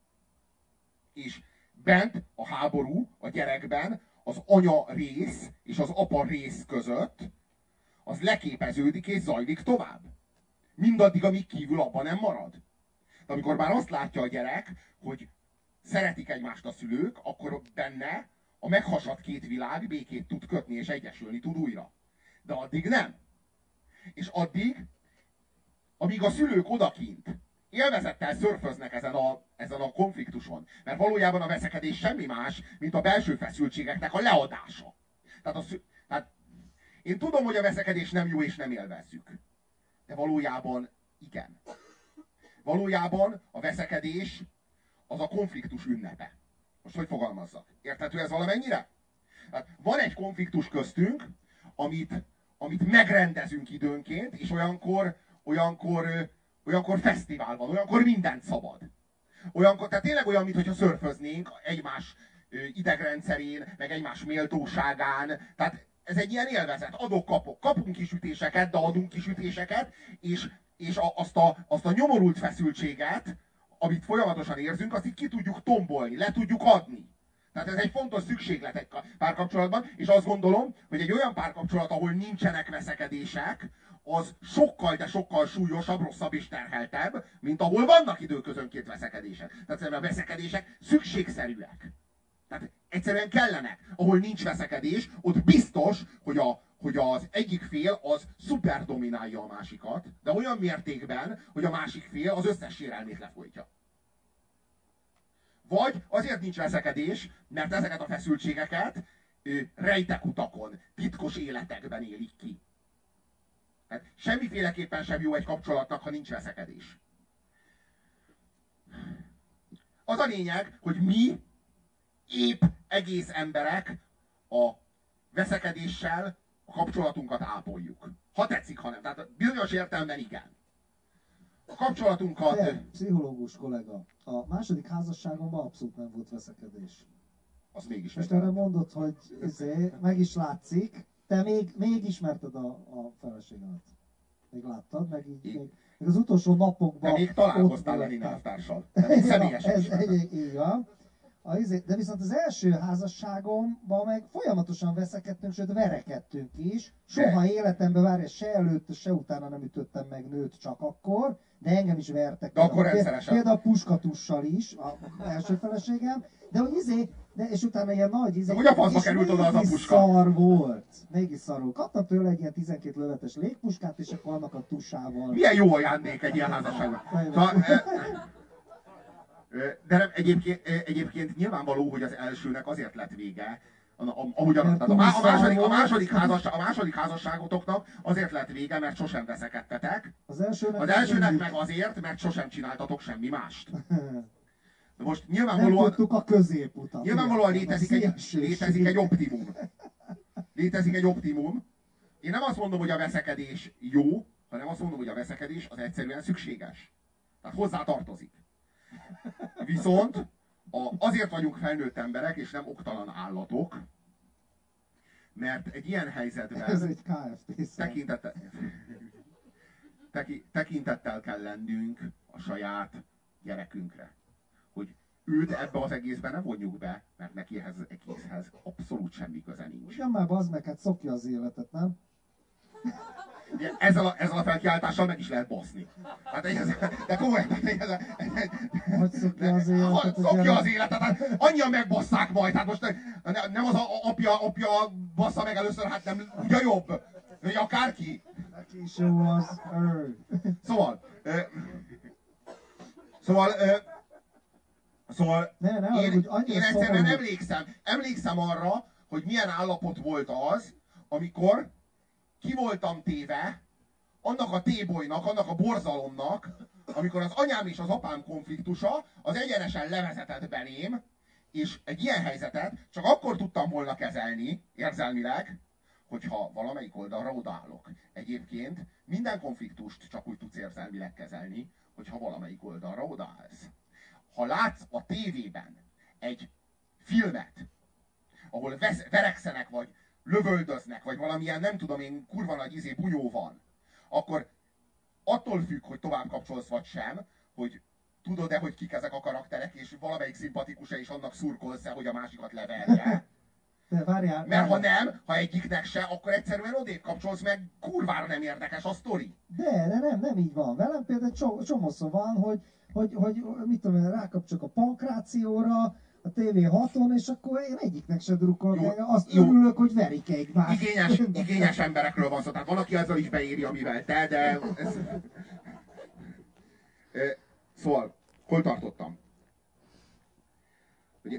és bent a háború a gyerekben az anya rész és az apa rész között az leképeződik és zajlik tovább. Mindaddig, amíg kívül abban nem marad. De amikor már azt látja a gyerek, hogy szeretik egymást a szülők, akkor benne a meghasadt két világ békét tud kötni és egyesülni tud újra. De addig nem. És addig, amíg a szülők odakint élvezettel szörföznek ezen a konfliktuson, mert valójában a veszekedés semmi más, mint a belső feszültségeknek a leadása. Tehát én tudom, hogy a veszekedés nem jó és nem élvezzük. De valójában igen. Valójában a veszekedés az a konfliktus ünnepe. Most hogy fogalmazzak? Érthető ez valamennyire? Hát van egy konfliktus köztünk, amit megrendezünk időnként, és olyankor fesztivál van, olyankor mindent szabad. Tehát tényleg olyan, mintha szörföznénk egymás idegrendszerén, meg egymás méltóságán. Tehát ez egy ilyen élvezet. Adok-kapok. Kapunk kisütéseket, de adunk kisütéseket, és azt a nyomorult feszültséget, amit folyamatosan érzünk, azt így ki tudjuk tombolni, le tudjuk adni. Tehát ez egy fontos szükséglet egy párkapcsolatban, és azt gondolom, hogy egy olyan párkapcsolat, ahol nincsenek veszekedések, az sokkal, de sokkal súlyosabb, rosszabb és terheltebb, mint ahol vannak időközönként veszekedések. Tehát a veszekedések szükségszerűek. Tehát egyszerűen kellenek. Ahol nincs veszekedés, ott biztos, hogy az egyik fél az szuper dominálja a másikat, de olyan mértékben, hogy a másik fél az összes sérelmét lefolytja. Vagy azért nincs veszekedés, mert ezeket a feszültségeket rejtek utakon, titkos életekben élik ki. Hát semmiféleképpen sem jó egy kapcsolatnak, ha nincs veszekedés. Az a lényeg, hogy mi épp egész emberek a veszekedéssel a kapcsolatunkat ápoljuk. Ha tetszik, ha nem. Tehát bizonyos értelemben igen. A kapcsolatunkat... Te, pszichológus kollega, a második házasságomban abszolút nem volt veszekedés. Azt mégis most erre mondod, hogy meg is látszik, te még ismerted a feleségemet. Még láttad, meg az utolsó napokban... De még találkoztál Lenin elvtársal. De még személyesen így van. De viszont az első házasságomban meg folyamatosan veszekedtünk, sőt verekedtünk is. Soha életemben várja, se előtte, se utána nem ütöttem meg nőt, csak akkor, de engem is vertek. De akkor rendszeresen. Például puskatussal is, az első feleségem, de hogy és utána ilyen nagy hogy a faszba került oda az a puska? Mégis szar volt. Kaptam tőle egy ilyen 12 lövetes légpuskát, és akkor annak a tusával. Milyen jó ajándék egy ilyen házasságban. De nem, egyébként nyilvánvaló, hogy az elsőnek azért lett vége, a második házasságotoknak azért lett vége, mert sosem veszekedtetek. Az elsőnek meg azért, mert sosem csináltatok semmi mást. De most nyilvánvalóan... Nem tudtuk a középutat. Nyilvánvalóan létezik egy optimum. Létezik egy optimum. Én nem azt mondom, hogy a veszekedés jó, hanem azt mondom, hogy a veszekedés az egyszerűen szükséges. Tehát hozzá tartozik. Viszont azért vagyunk felnőtt emberek, és nem oktalan állatok, mert egy ilyen helyzetben ez egy KFT tekintettel kell lennünk a saját gyerekünkre. Hogy őt ebbe az egészben nem vonjuk be, mert neki ehhez az egészhez abszolút semmi köze nincs. Ugyan már bazd meg, hát szokja az életet, nem? ezzel a felkiáltással meg is lehet baszni. Hát de komolyan, Hogy szokja az életet? szokja az életet, hát annyian megbasszák majd, hát most nem az apja bassza meg először, hát nem ugye jobb, hogy akárki. Neki is jó az. Szóval én egyszerűen szomorú. emlékszem arra, hogy milyen állapot volt az, amikor ki voltam téve annak a tébolynak, annak a borzalomnak, amikor az anyám és az apám konfliktusa az egyenesen levezetett belém, és egy ilyen helyzetet csak akkor tudtam volna kezelni, érzelmileg, hogyha valamelyik oldalra odaállok. Egyébként minden konfliktust csak úgy tudsz érzelmileg kezelni, hogyha valamelyik oldalra odaállsz. Ha látsz a tévében egy filmet, ahol verekszenek, vagy lövöldöznek, vagy valamilyen, nem tudom én, kurva nagy bunyó van, akkor attól függ, hogy tovább kapcsolsz vagy sem, hogy tudod-e, hogy kik ezek a karakterek, és valamelyik szimpatikus-e, és annak szurkolsz-e, hogy a másikat leverje. De várjál, Mert ha nem, ha egyiknek se, akkor egyszerűen odébb kapcsolsz, meg kurvára nem érdekes a sztori. De nem így van. Velem például csomószor van, hogy mit tudom én, rákapcsolok a pankrációra, a TV6-on, és akkor én egyiknek se drukkolok. Azt örülök, hogy verik egymást. Igényes emberekről van szó. Tehát van, aki azzal is beéri, amivel te, de... Szóval, hol tartottam? Ugye,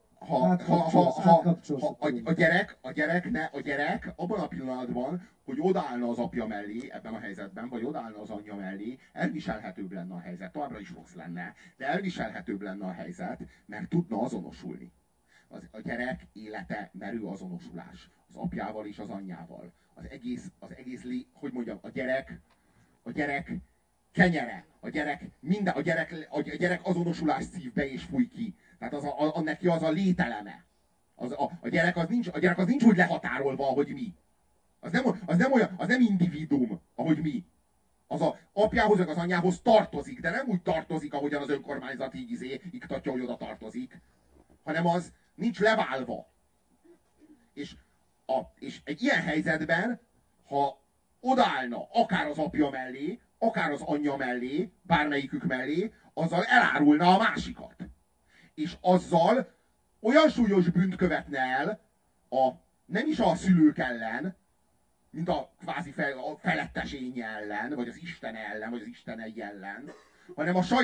a gyerek abban a pillanatban, hogy odaállna az apja mellé ebben a helyzetben, vagy odaállna az anyja mellé, elviselhetőbb lenne a helyzet. Továbbra is rossz lenne, de elviselhetőbb lenne a helyzet, mert tudna azonosulni. A gyerek élete merő azonosulás. Az apjával és az anyjával. Az egész hogy mondjam, a gyerek kenyere, a gyerek azonosulást szív be és fúj ki. Tehát neki az a lételeme. A gyerek az nincs úgy lehatárolva, ahogy mi. Az nem individuum, ahogy mi. Az az apjához, meg az anyjához tartozik, de nem úgy tartozik, ahogyan az önkormányzat így iktatja, hogy oda tartozik, hanem az nincs leválva. És egy ilyen helyzetben, ha odaállna akár az apja mellé, akár az anyja mellé, bármelyikük mellé, azzal elárulna a másikat. És azzal olyan súlyos bűnt követne el nem is a szülők ellen, mint a kvázi a felettesénye ellen, vagy az Isten ellen, vagy az istenei ellen, hanem a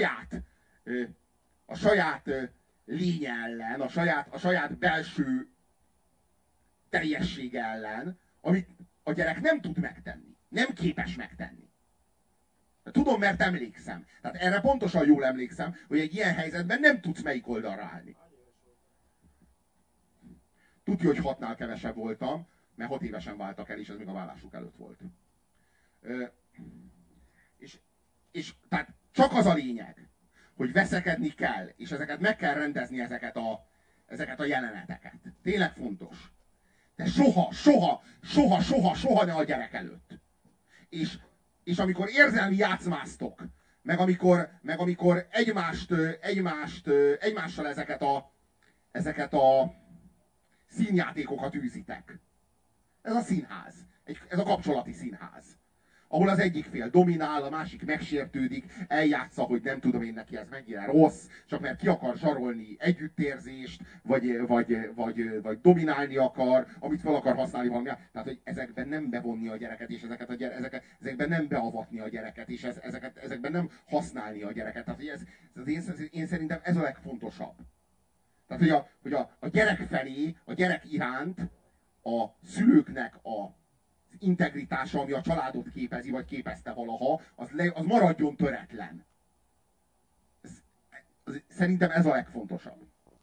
saját lénye ellen, a saját belső teljessége ellen, amit a gyerek nem tud megtenni, nem képes megtenni. Tudom, mert emlékszem. Tehát erre pontosan jól emlékszem, hogy egy ilyen helyzetben nem tudsz melyik oldalra állni. Tudja, hogy 6-nál kevesebb voltam, mert 6 évesen váltak el, és ez még a vállásuk előtt volt. És tehát csak az a lényeg, hogy veszekedni kell, és ezeket meg kell rendezni, ezeket a jeleneteket. Tényleg fontos. De soha ne a gyerek előtt. És amikor érzelmi játszmáztok, meg amikor egymással ezeket a színjátékokat űzitek. Ez a színház. Ez a kapcsolati színház. Ahol az egyik fél dominál, a másik megsértődik, eljátsza, hogy nem tudom én neki ez mennyire rossz, csak mert ki akar zsarolni együttérzést, vagy dominálni akar, amit fel akar használni valami. Tehát, hogy ezekben nem bevonni a gyereket, és ezekben nem beavatni a gyereket, és ezekben nem használni a gyereket. Tehát, hogy én szerintem ez a legfontosabb. Tehát, hogy a gyerek felé, a gyerek iránt a szülőknek a integritása, ami a családot képezi, vagy képezte valaha, az maradjon töretlen. Szerintem ez a legfontosabb.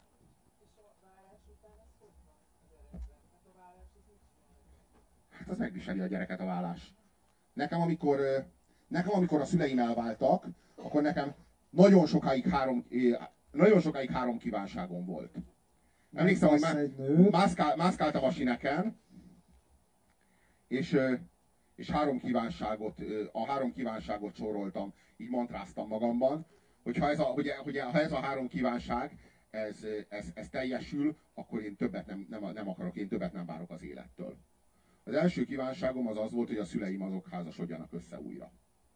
Hát az megviseli a gyereket a vállás. Nekem amikor a szüleim elváltak, akkor nekem nagyon sokáig három kívánságom volt. Emlékszem, hogy mászkáltam a sineken, és három kívánságot soroltam, így mantráztam magamban, hogy ha ez a három kívánság, ez teljesül, akkor én többet nem akarok, én többet nem várok az élettől. Az első kívánságom az volt, hogy a szüleim azok házasodjanak össze újra.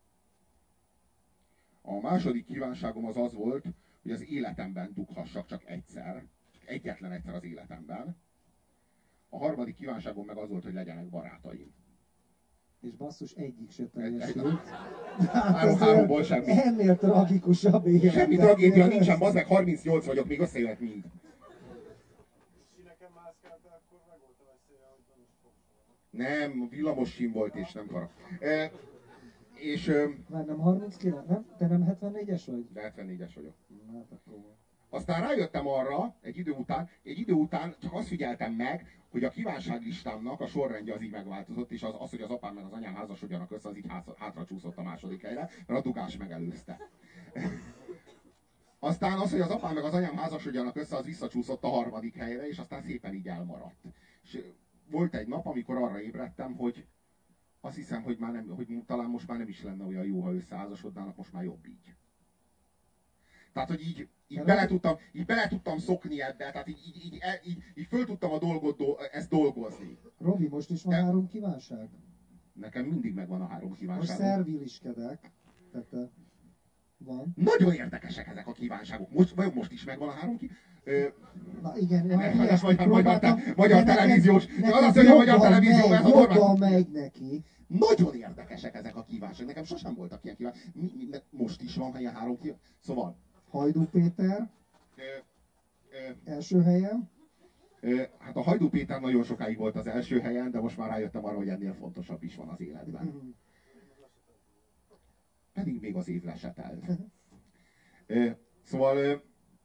A második kívánságom az volt, hogy az életemben dughassak csak egyszer, egyetlen egyszer az életemben. A harmadik kívánságom meg az volt, hogy legyenek barátaim. És basszus, egyik se teljesült. Háromból semmi. Ennél tragikusabb élet. Semmi tragédia nincsen, bazd meg, 38 vagyok, még összejött mind. Nem, villamos sim volt, és nem para. Már nem 39, nem? Te nem 74-es vagy? De 74-es vagyok. Hát akkor... Aztán rájöttem arra, egy idő után csak azt figyeltem meg, hogy a kívánságlistámnak a sorrendje az így megváltozott, és az, hogy az apám meg az anyám házasodjanak össze, az így hátra csúszott a második helyre, mert a dugás megelőzte. Aztán az, hogy az apám meg az anyám házasodjanak össze, az visszacsúszott a harmadik helyre, és aztán szépen így elmaradt. És volt egy nap, amikor arra ébredtem, hogy azt hiszem, hogy, hogy talán most már nem is lenne olyan jó, ha összeházasodnának, most már jobb így. Tehát, hogy így bele tudtam szokni ebbe, tehát így föl tudtam a dolgot ezt dolgozni. Robi, most is van 3 kívánság? Nekem mindig megvan a 3 Most kívánságom. szerviliskedek. Tehát van. Nagyon érdekesek ezek a kívánságok. Vajon most is megvan a 3 Na igen, magyar televíziós. Az azt mondja, magyar televízió, ez a jobban megy neki. Nagyon érdekesek ezek a kívánságok. Nekem sosem voltak ilyen kívánságok. Most is van ilyen 3 kívánság. Szóval. Hajdú Péter. Első helyen. Hát a Hajdú Péter nagyon sokáig volt az első helyen, de most már rájöttem arra, hogy ennél fontosabb is van az életben. Pedig még az év lesetelt. Szóval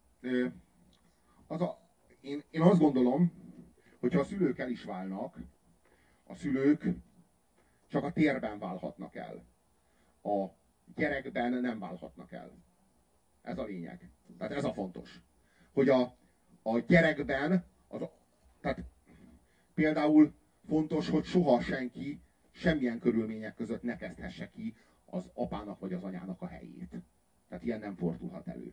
én azt gondolom, hogyha a szülők el is válnak, a szülők csak a térben válhatnak el. A gyerekben nem válhatnak el. Ez a lényeg. Tehát ez a fontos. Hogy a gyerekben, tehát például fontos, hogy soha senki semmilyen körülmények között ne kezdhesse ki az apának vagy az anyának a helyét. Tehát ilyen nem fordulhat elő.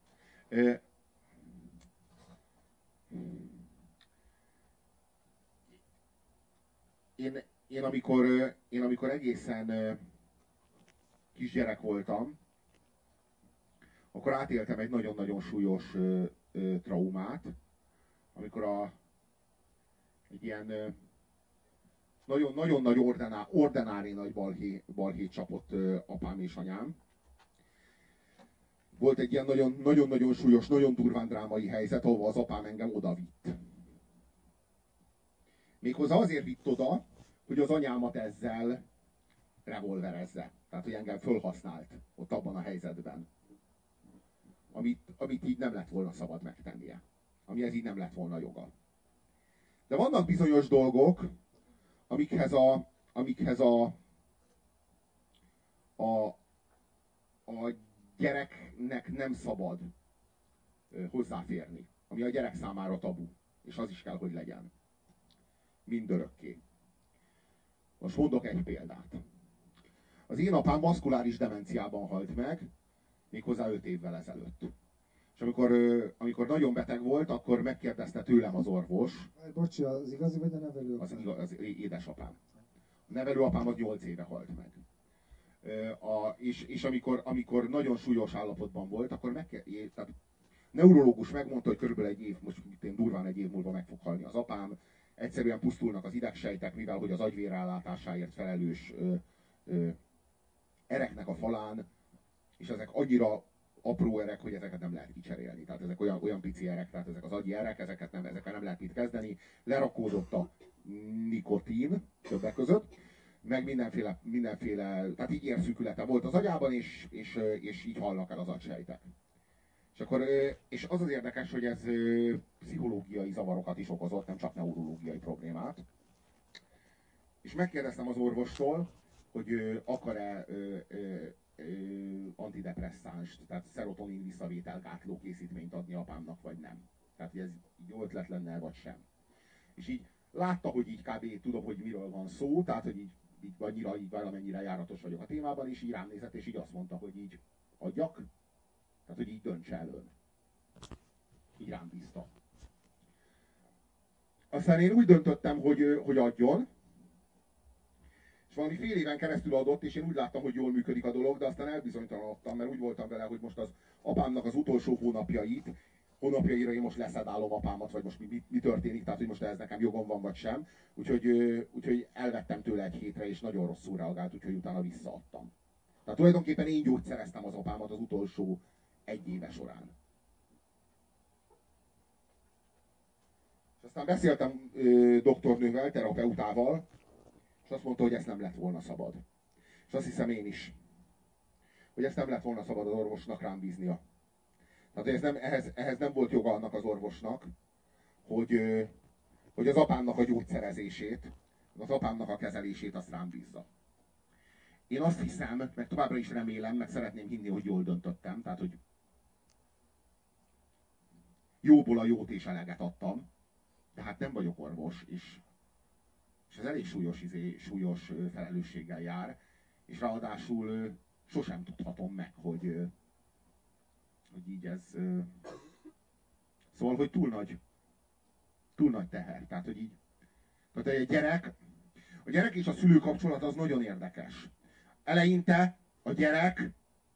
Én amikor egészen kisgyerek voltam, akkor átéltem egy nagyon-nagyon súlyos traumát, amikor egy ilyen nagyon nagy ordinári nagy balhé csapott apám és anyám. Volt egy ilyen nagyon-nagyon súlyos, nagyon durván drámai helyzet, ahol az apám engem odavitt. Méghozzá azért vitt oda, hogy az anyámat ezzel revolverezze. Tehát, hogy engem fölhasznált ott abban a helyzetben. Amit így nem lett volna szabad megtennie. Amihez így nem lett volna joga. De vannak bizonyos dolgok, amikhez a gyereknek nem szabad hozzáférni. Ami a gyerek számára tabu. És az is kell, hogy legyen. Mindörökké. Most mondok egy példát. Az én apám maszkuláris demenciában halt meg, méghozzá 5 évvel ezelőtt. És amikor nagyon beteg volt, akkor megkérdezte tőlem az orvos. Bocsi, az igazi vagy a nevelőapám? Az édesapám. A nevelőapám az 8 éve halt meg. És amikor nagyon súlyos állapotban volt, akkor tehát neurológus megmondta, hogy körülbelül egy év, most durván egy év múlva meg fog halni az apám. Egyszerűen pusztulnak az idegsejtek, mivel hogy az agyvérellátásáért felelős ereknek a falán, és ezek annyira apró erek, hogy ezeket nem lehet kicserélni. Tehát ezek olyan pici erek, tehát ezek az agyi erek, ezekkel nem lehet mit kezdeni. Lerakódott a nikotin többek között, meg mindenféle, tehát így érszűkülete volt az agyában, és így halnak el az agysejtek. És az az érdekes, hogy ez pszichológiai zavarokat is okozott, nem csak neurológiai problémát. És megkérdeztem az orvostól, hogy akar-e antidepresszánst, tehát szerotonin visszavételgátló készítményt adni apámnak, vagy nem. Tehát, hogy ez jó ötlet lenne, vagy sem. És így látta, hogy így kb. Tudom, hogy miről van szó, tehát, hogy így valamennyire járatos vagyok a témában, és így rám nézett, és így azt mondta, hogy így adjak, tehát, hogy így döntse el ön. Így rám bízta. Aztán én úgy döntöttem, hogy adjon, valami fél éven keresztül adott, és én úgy láttam, hogy jól működik a dolog, de aztán elbizonytalanodtam, mert úgy voltam vele, hogy most az apámnak az utolsó hónapjaira én most leszedálom apámat, vagy most mi történik, tehát hogy most ez nekem jogom van, vagy sem. Úgyhogy elvettem tőle egy hétre, és nagyon rosszul reagált, úgyhogy utána visszaadtam. Tehát tulajdonképpen én gyógyszereztem az apámat az utolsó 1 éve során. És aztán beszéltem doktornővel, terapeutával, és azt mondta, hogy ezt nem lett volna szabad. És azt hiszem én is, hogy ezt nem lett volna szabad az orvosnak rám bíznia. Tehát ehhez nem volt joga annak az orvosnak, hogy az apámnak a gyógyszerezését, az apámnak a kezelését azt rám bízza. Én azt hiszem, meg továbbra is remélem, meg szeretném hinni, hogy jól döntöttem, tehát hogy jóból a jót és eleget adtam, de hát nem vagyok orvos, és ez elég súlyos felelősséggel jár, és ráadásul sosem tudhatom meg, hogy így ez... Szóval, hogy túl nagy teher. Tehát, hogy így... Tehát a gyerek és a szülő kapcsolat az nagyon érdekes. Eleinte a gyerek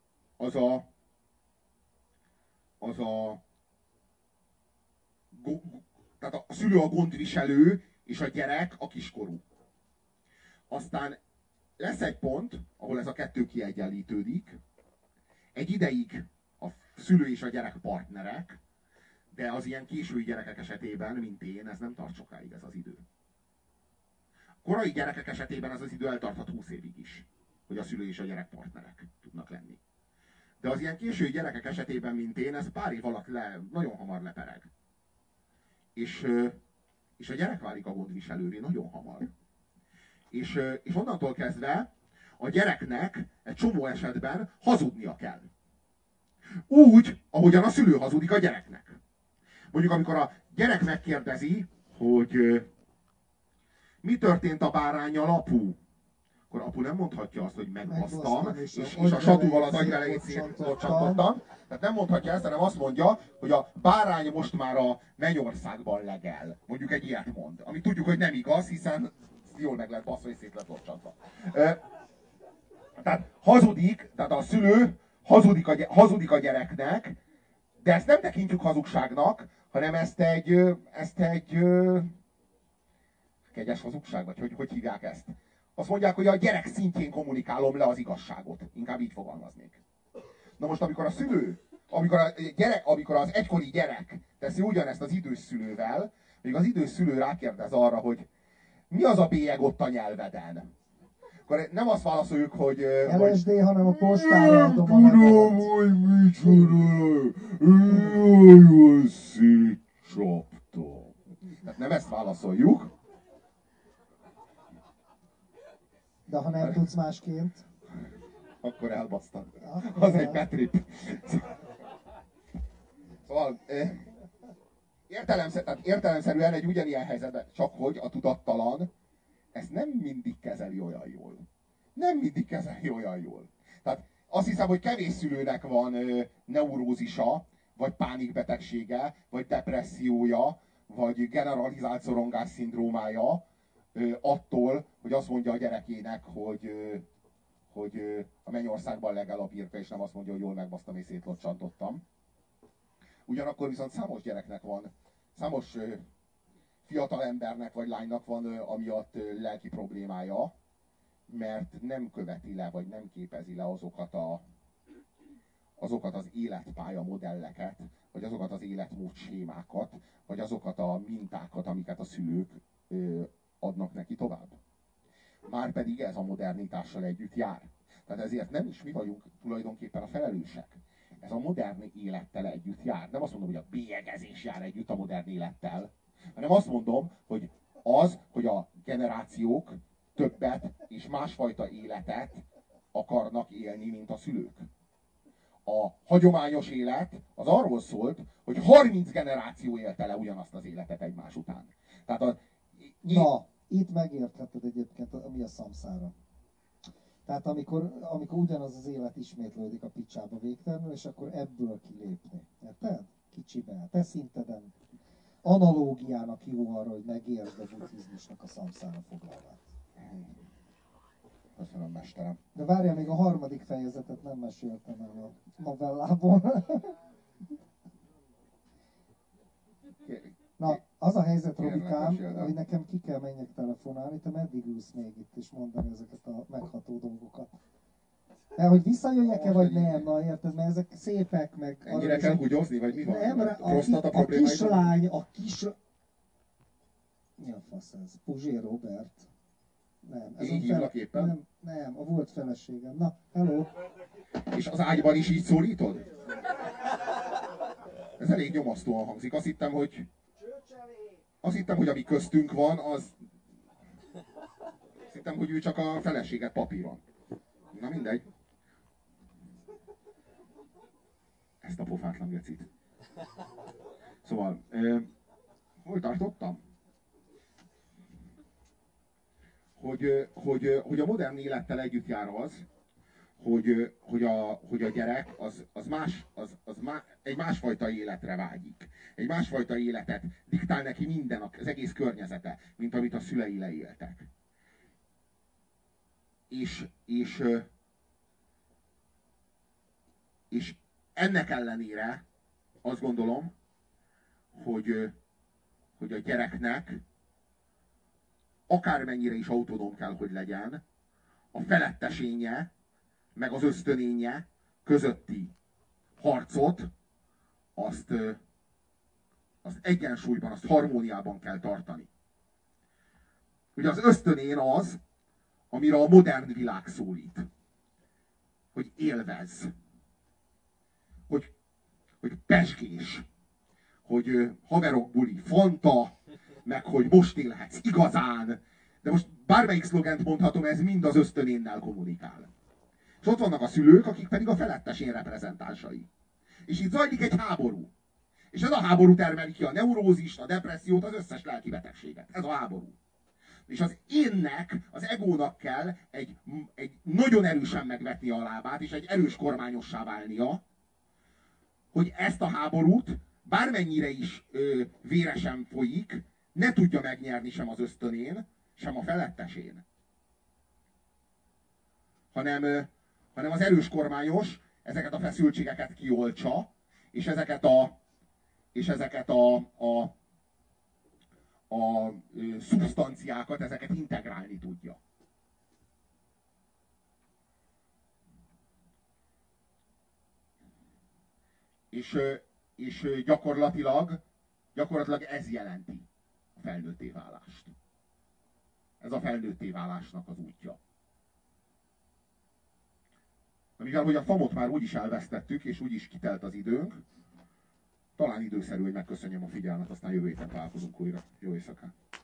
tehát a szülő a gondviselő, és a gyerek a kiskorú. Aztán lesz egy pont, ahol ez a kettő kiegyenlítődik. Egy ideig a szülő és a gyerek partnerek, de az ilyen késői gyerekek esetében, mint én, ez nem tart sokáig ez az idő. Korai gyerekek esetében ez az idő eltarthat 20 évig is, hogy a szülő és a gyerek partnerek tudnak lenni. De az ilyen késői gyerekek esetében, mint én, ez pár év alatt nagyon hamar lepereg. És a gyerek válik a gondviselővé nagyon hamar. És onnantól kezdve a gyereknek egy csomó esetben hazudnia kell. Úgy, ahogyan a szülő hazudik a gyereknek. Mondjuk, amikor a gyerek megkérdezi, hogy mi történt a báránnyal, apu? Akkor apu nem mondhatja azt, hogy megbasztam, és a satúval az agyvelejét szétlocsantottam. Tehát nem mondhatja ezt, hanem azt mondja, hogy a bárány most már a mennyországban legel. Mondjuk egy ilyet mond. Ami tudjuk, hogy nem igaz, hiszen jól meg lett baszva és szét lett locsantva. Tehát hazudik, tehát a szülő hazudik a gyereknek, de ezt nem tekintjük hazugságnak, hanem ezt egy kegyes hazugság, vagy hogy hívják ezt? Azt mondják, hogy a gyerek szintjén kommunikálom le az igazságot. Inkább így fogalmaznék. Na most, amikor a szülő, amikor az egykori gyerek teszi ugyanezt az idős szülővel, még az idős szülő rákérdez arra, hogy mi az a bélyeg ott a nyelveden? Akkor nem azt válaszoljuk, hogy... LSD, hanem a postára adom a tudom, hogy micsoda, jól szétcsaptam. Tehát nem ezt válaszoljuk. De ha nem tudsz másként... Akkor elbasztam. Az egy betrip. Szóval értelemszerűen egy ugyanilyen helyzetben, csak hogy a tudattalan ezt nem mindig kezeli olyan jól. Nem mindig kezeli olyan jól. Tehát azt hiszem, hogy kevés szülőnek van neurózisa, vagy pánikbetegsége, vagy depressziója, vagy generalizált szorongás szindrómája attól, hogy azt mondja a gyerekének, hogy a mennyországban legel a birka, és nem azt mondja, hogy jól megbasztam és szétlocsantottam. Ugyanakkor viszont számos gyereknek van, számos fiatal embernek vagy lánynak van amiatt lelki problémája, mert nem követi le, vagy nem képezi le azokat az életpálya modelleket, vagy azokat az életmód sémákat, vagy azokat a mintákat, amiket a szülők adnak neki tovább. Márpedig ez a modernitással együtt jár. Tehát ezért nem is mi vagyunk tulajdonképpen a felelősek. Ez a modern élettel együtt jár. Nem azt mondom, hogy a bélyegezés jár együtt a modern élettel, hanem azt mondom, hogy hogy a generációk többet és másfajta életet akarnak élni, mint a szülők. A hagyományos élet az arról szólt, hogy 30 generáció élte le ugyanazt az életet egymás után. Tehát Na, itt megértheted egyébként, ami a szamszára. Tehát amikor ugyanaz az élet ismétlődik a picsába végtelenül, és akkor ebből kilépni. Érted? Kicsibe. Te szinteden analógiának jó arra, hogy megértsd a buddhizmusnak a szamszára foglalát. Köszönöm, mesterem. De várjál, még a harmadik fejezetet nem meséltem el a novellából. Na, az a helyzet, Kérlek, Robikám, meséld el. hogy nekem ki kell menjek telefonálni, te meddig ülsz még itt és mondani ezeket a megható dolgokat? Mert hogy visszajöjjek-e vagy nem, na érted, mert ezek szépek, meg... Ennyire kell húgyozni, vagy mi van? Nem, a kislány, Mi a fasz ez? Puzsér Robert? Nem. Én hívlak éppen? Nem, a volt feleségem. Na, hello! És az ágyban is így szólítod? Ez elég nyomasztóan hangzik. Azt hittem, hogy ami köztünk van, az... Azt hittem, hogy ő csak a feleséget papíron. Na mindegy. Ezt a pofátlan gecit. Szóval, hol tartottam? Hogy a modern élettel együtt jár az, hogy a gyerek egy másfajta életre vágyik. Egy másfajta életet diktál neki minden, az egész környezete, mint amit a szülei leéltek. És ennek ellenére azt gondolom, hogy a gyereknek akármennyire is autonóm kell, hogy legyen, a felettesénye, meg az ösztönénye közötti harcot, azt egyensúlyban, azt harmóniában kell tartani. Ugye az ösztönén az, amire a modern világ szólít. Hogy élvezz. Hogy pezsgés. Hogy haverok buli, fanta, meg hogy most élhetsz igazán. De most bármelyik szlogent mondhatom, ez mind az ösztönénnel kommunikál. És ott vannak a szülők, akik pedig a felettesén reprezentánsai. És itt zajlik egy háború. És ez a háború termeli ki a neurózist, a depressziót, az összes lelki betegséget. Ez a háború. És az énnek, az egónak kell egy nagyon erősen megvetni a lábát, és egy erős kormányossá válnia, hogy ezt a háborút, bármennyire is véresen folyik, ne tudja megnyerni sem az ösztönén, sem a felettesén. Hanem az erős kormányos ezeket a feszültségeket kioltsa, és ezeket a szubstanciákat, ezeket integrálni tudja. És gyakorlatilag ez jelenti a felnőtté válást. Ez a felnőtté válásnak az útja. Mivel hogy a famot már úgyis elvesztettük, és úgyis kitelt az időnk, talán időszerű, hogy megköszönjem a figyelmet, aztán jövő héten találkozunk újra. Jó éjszakát!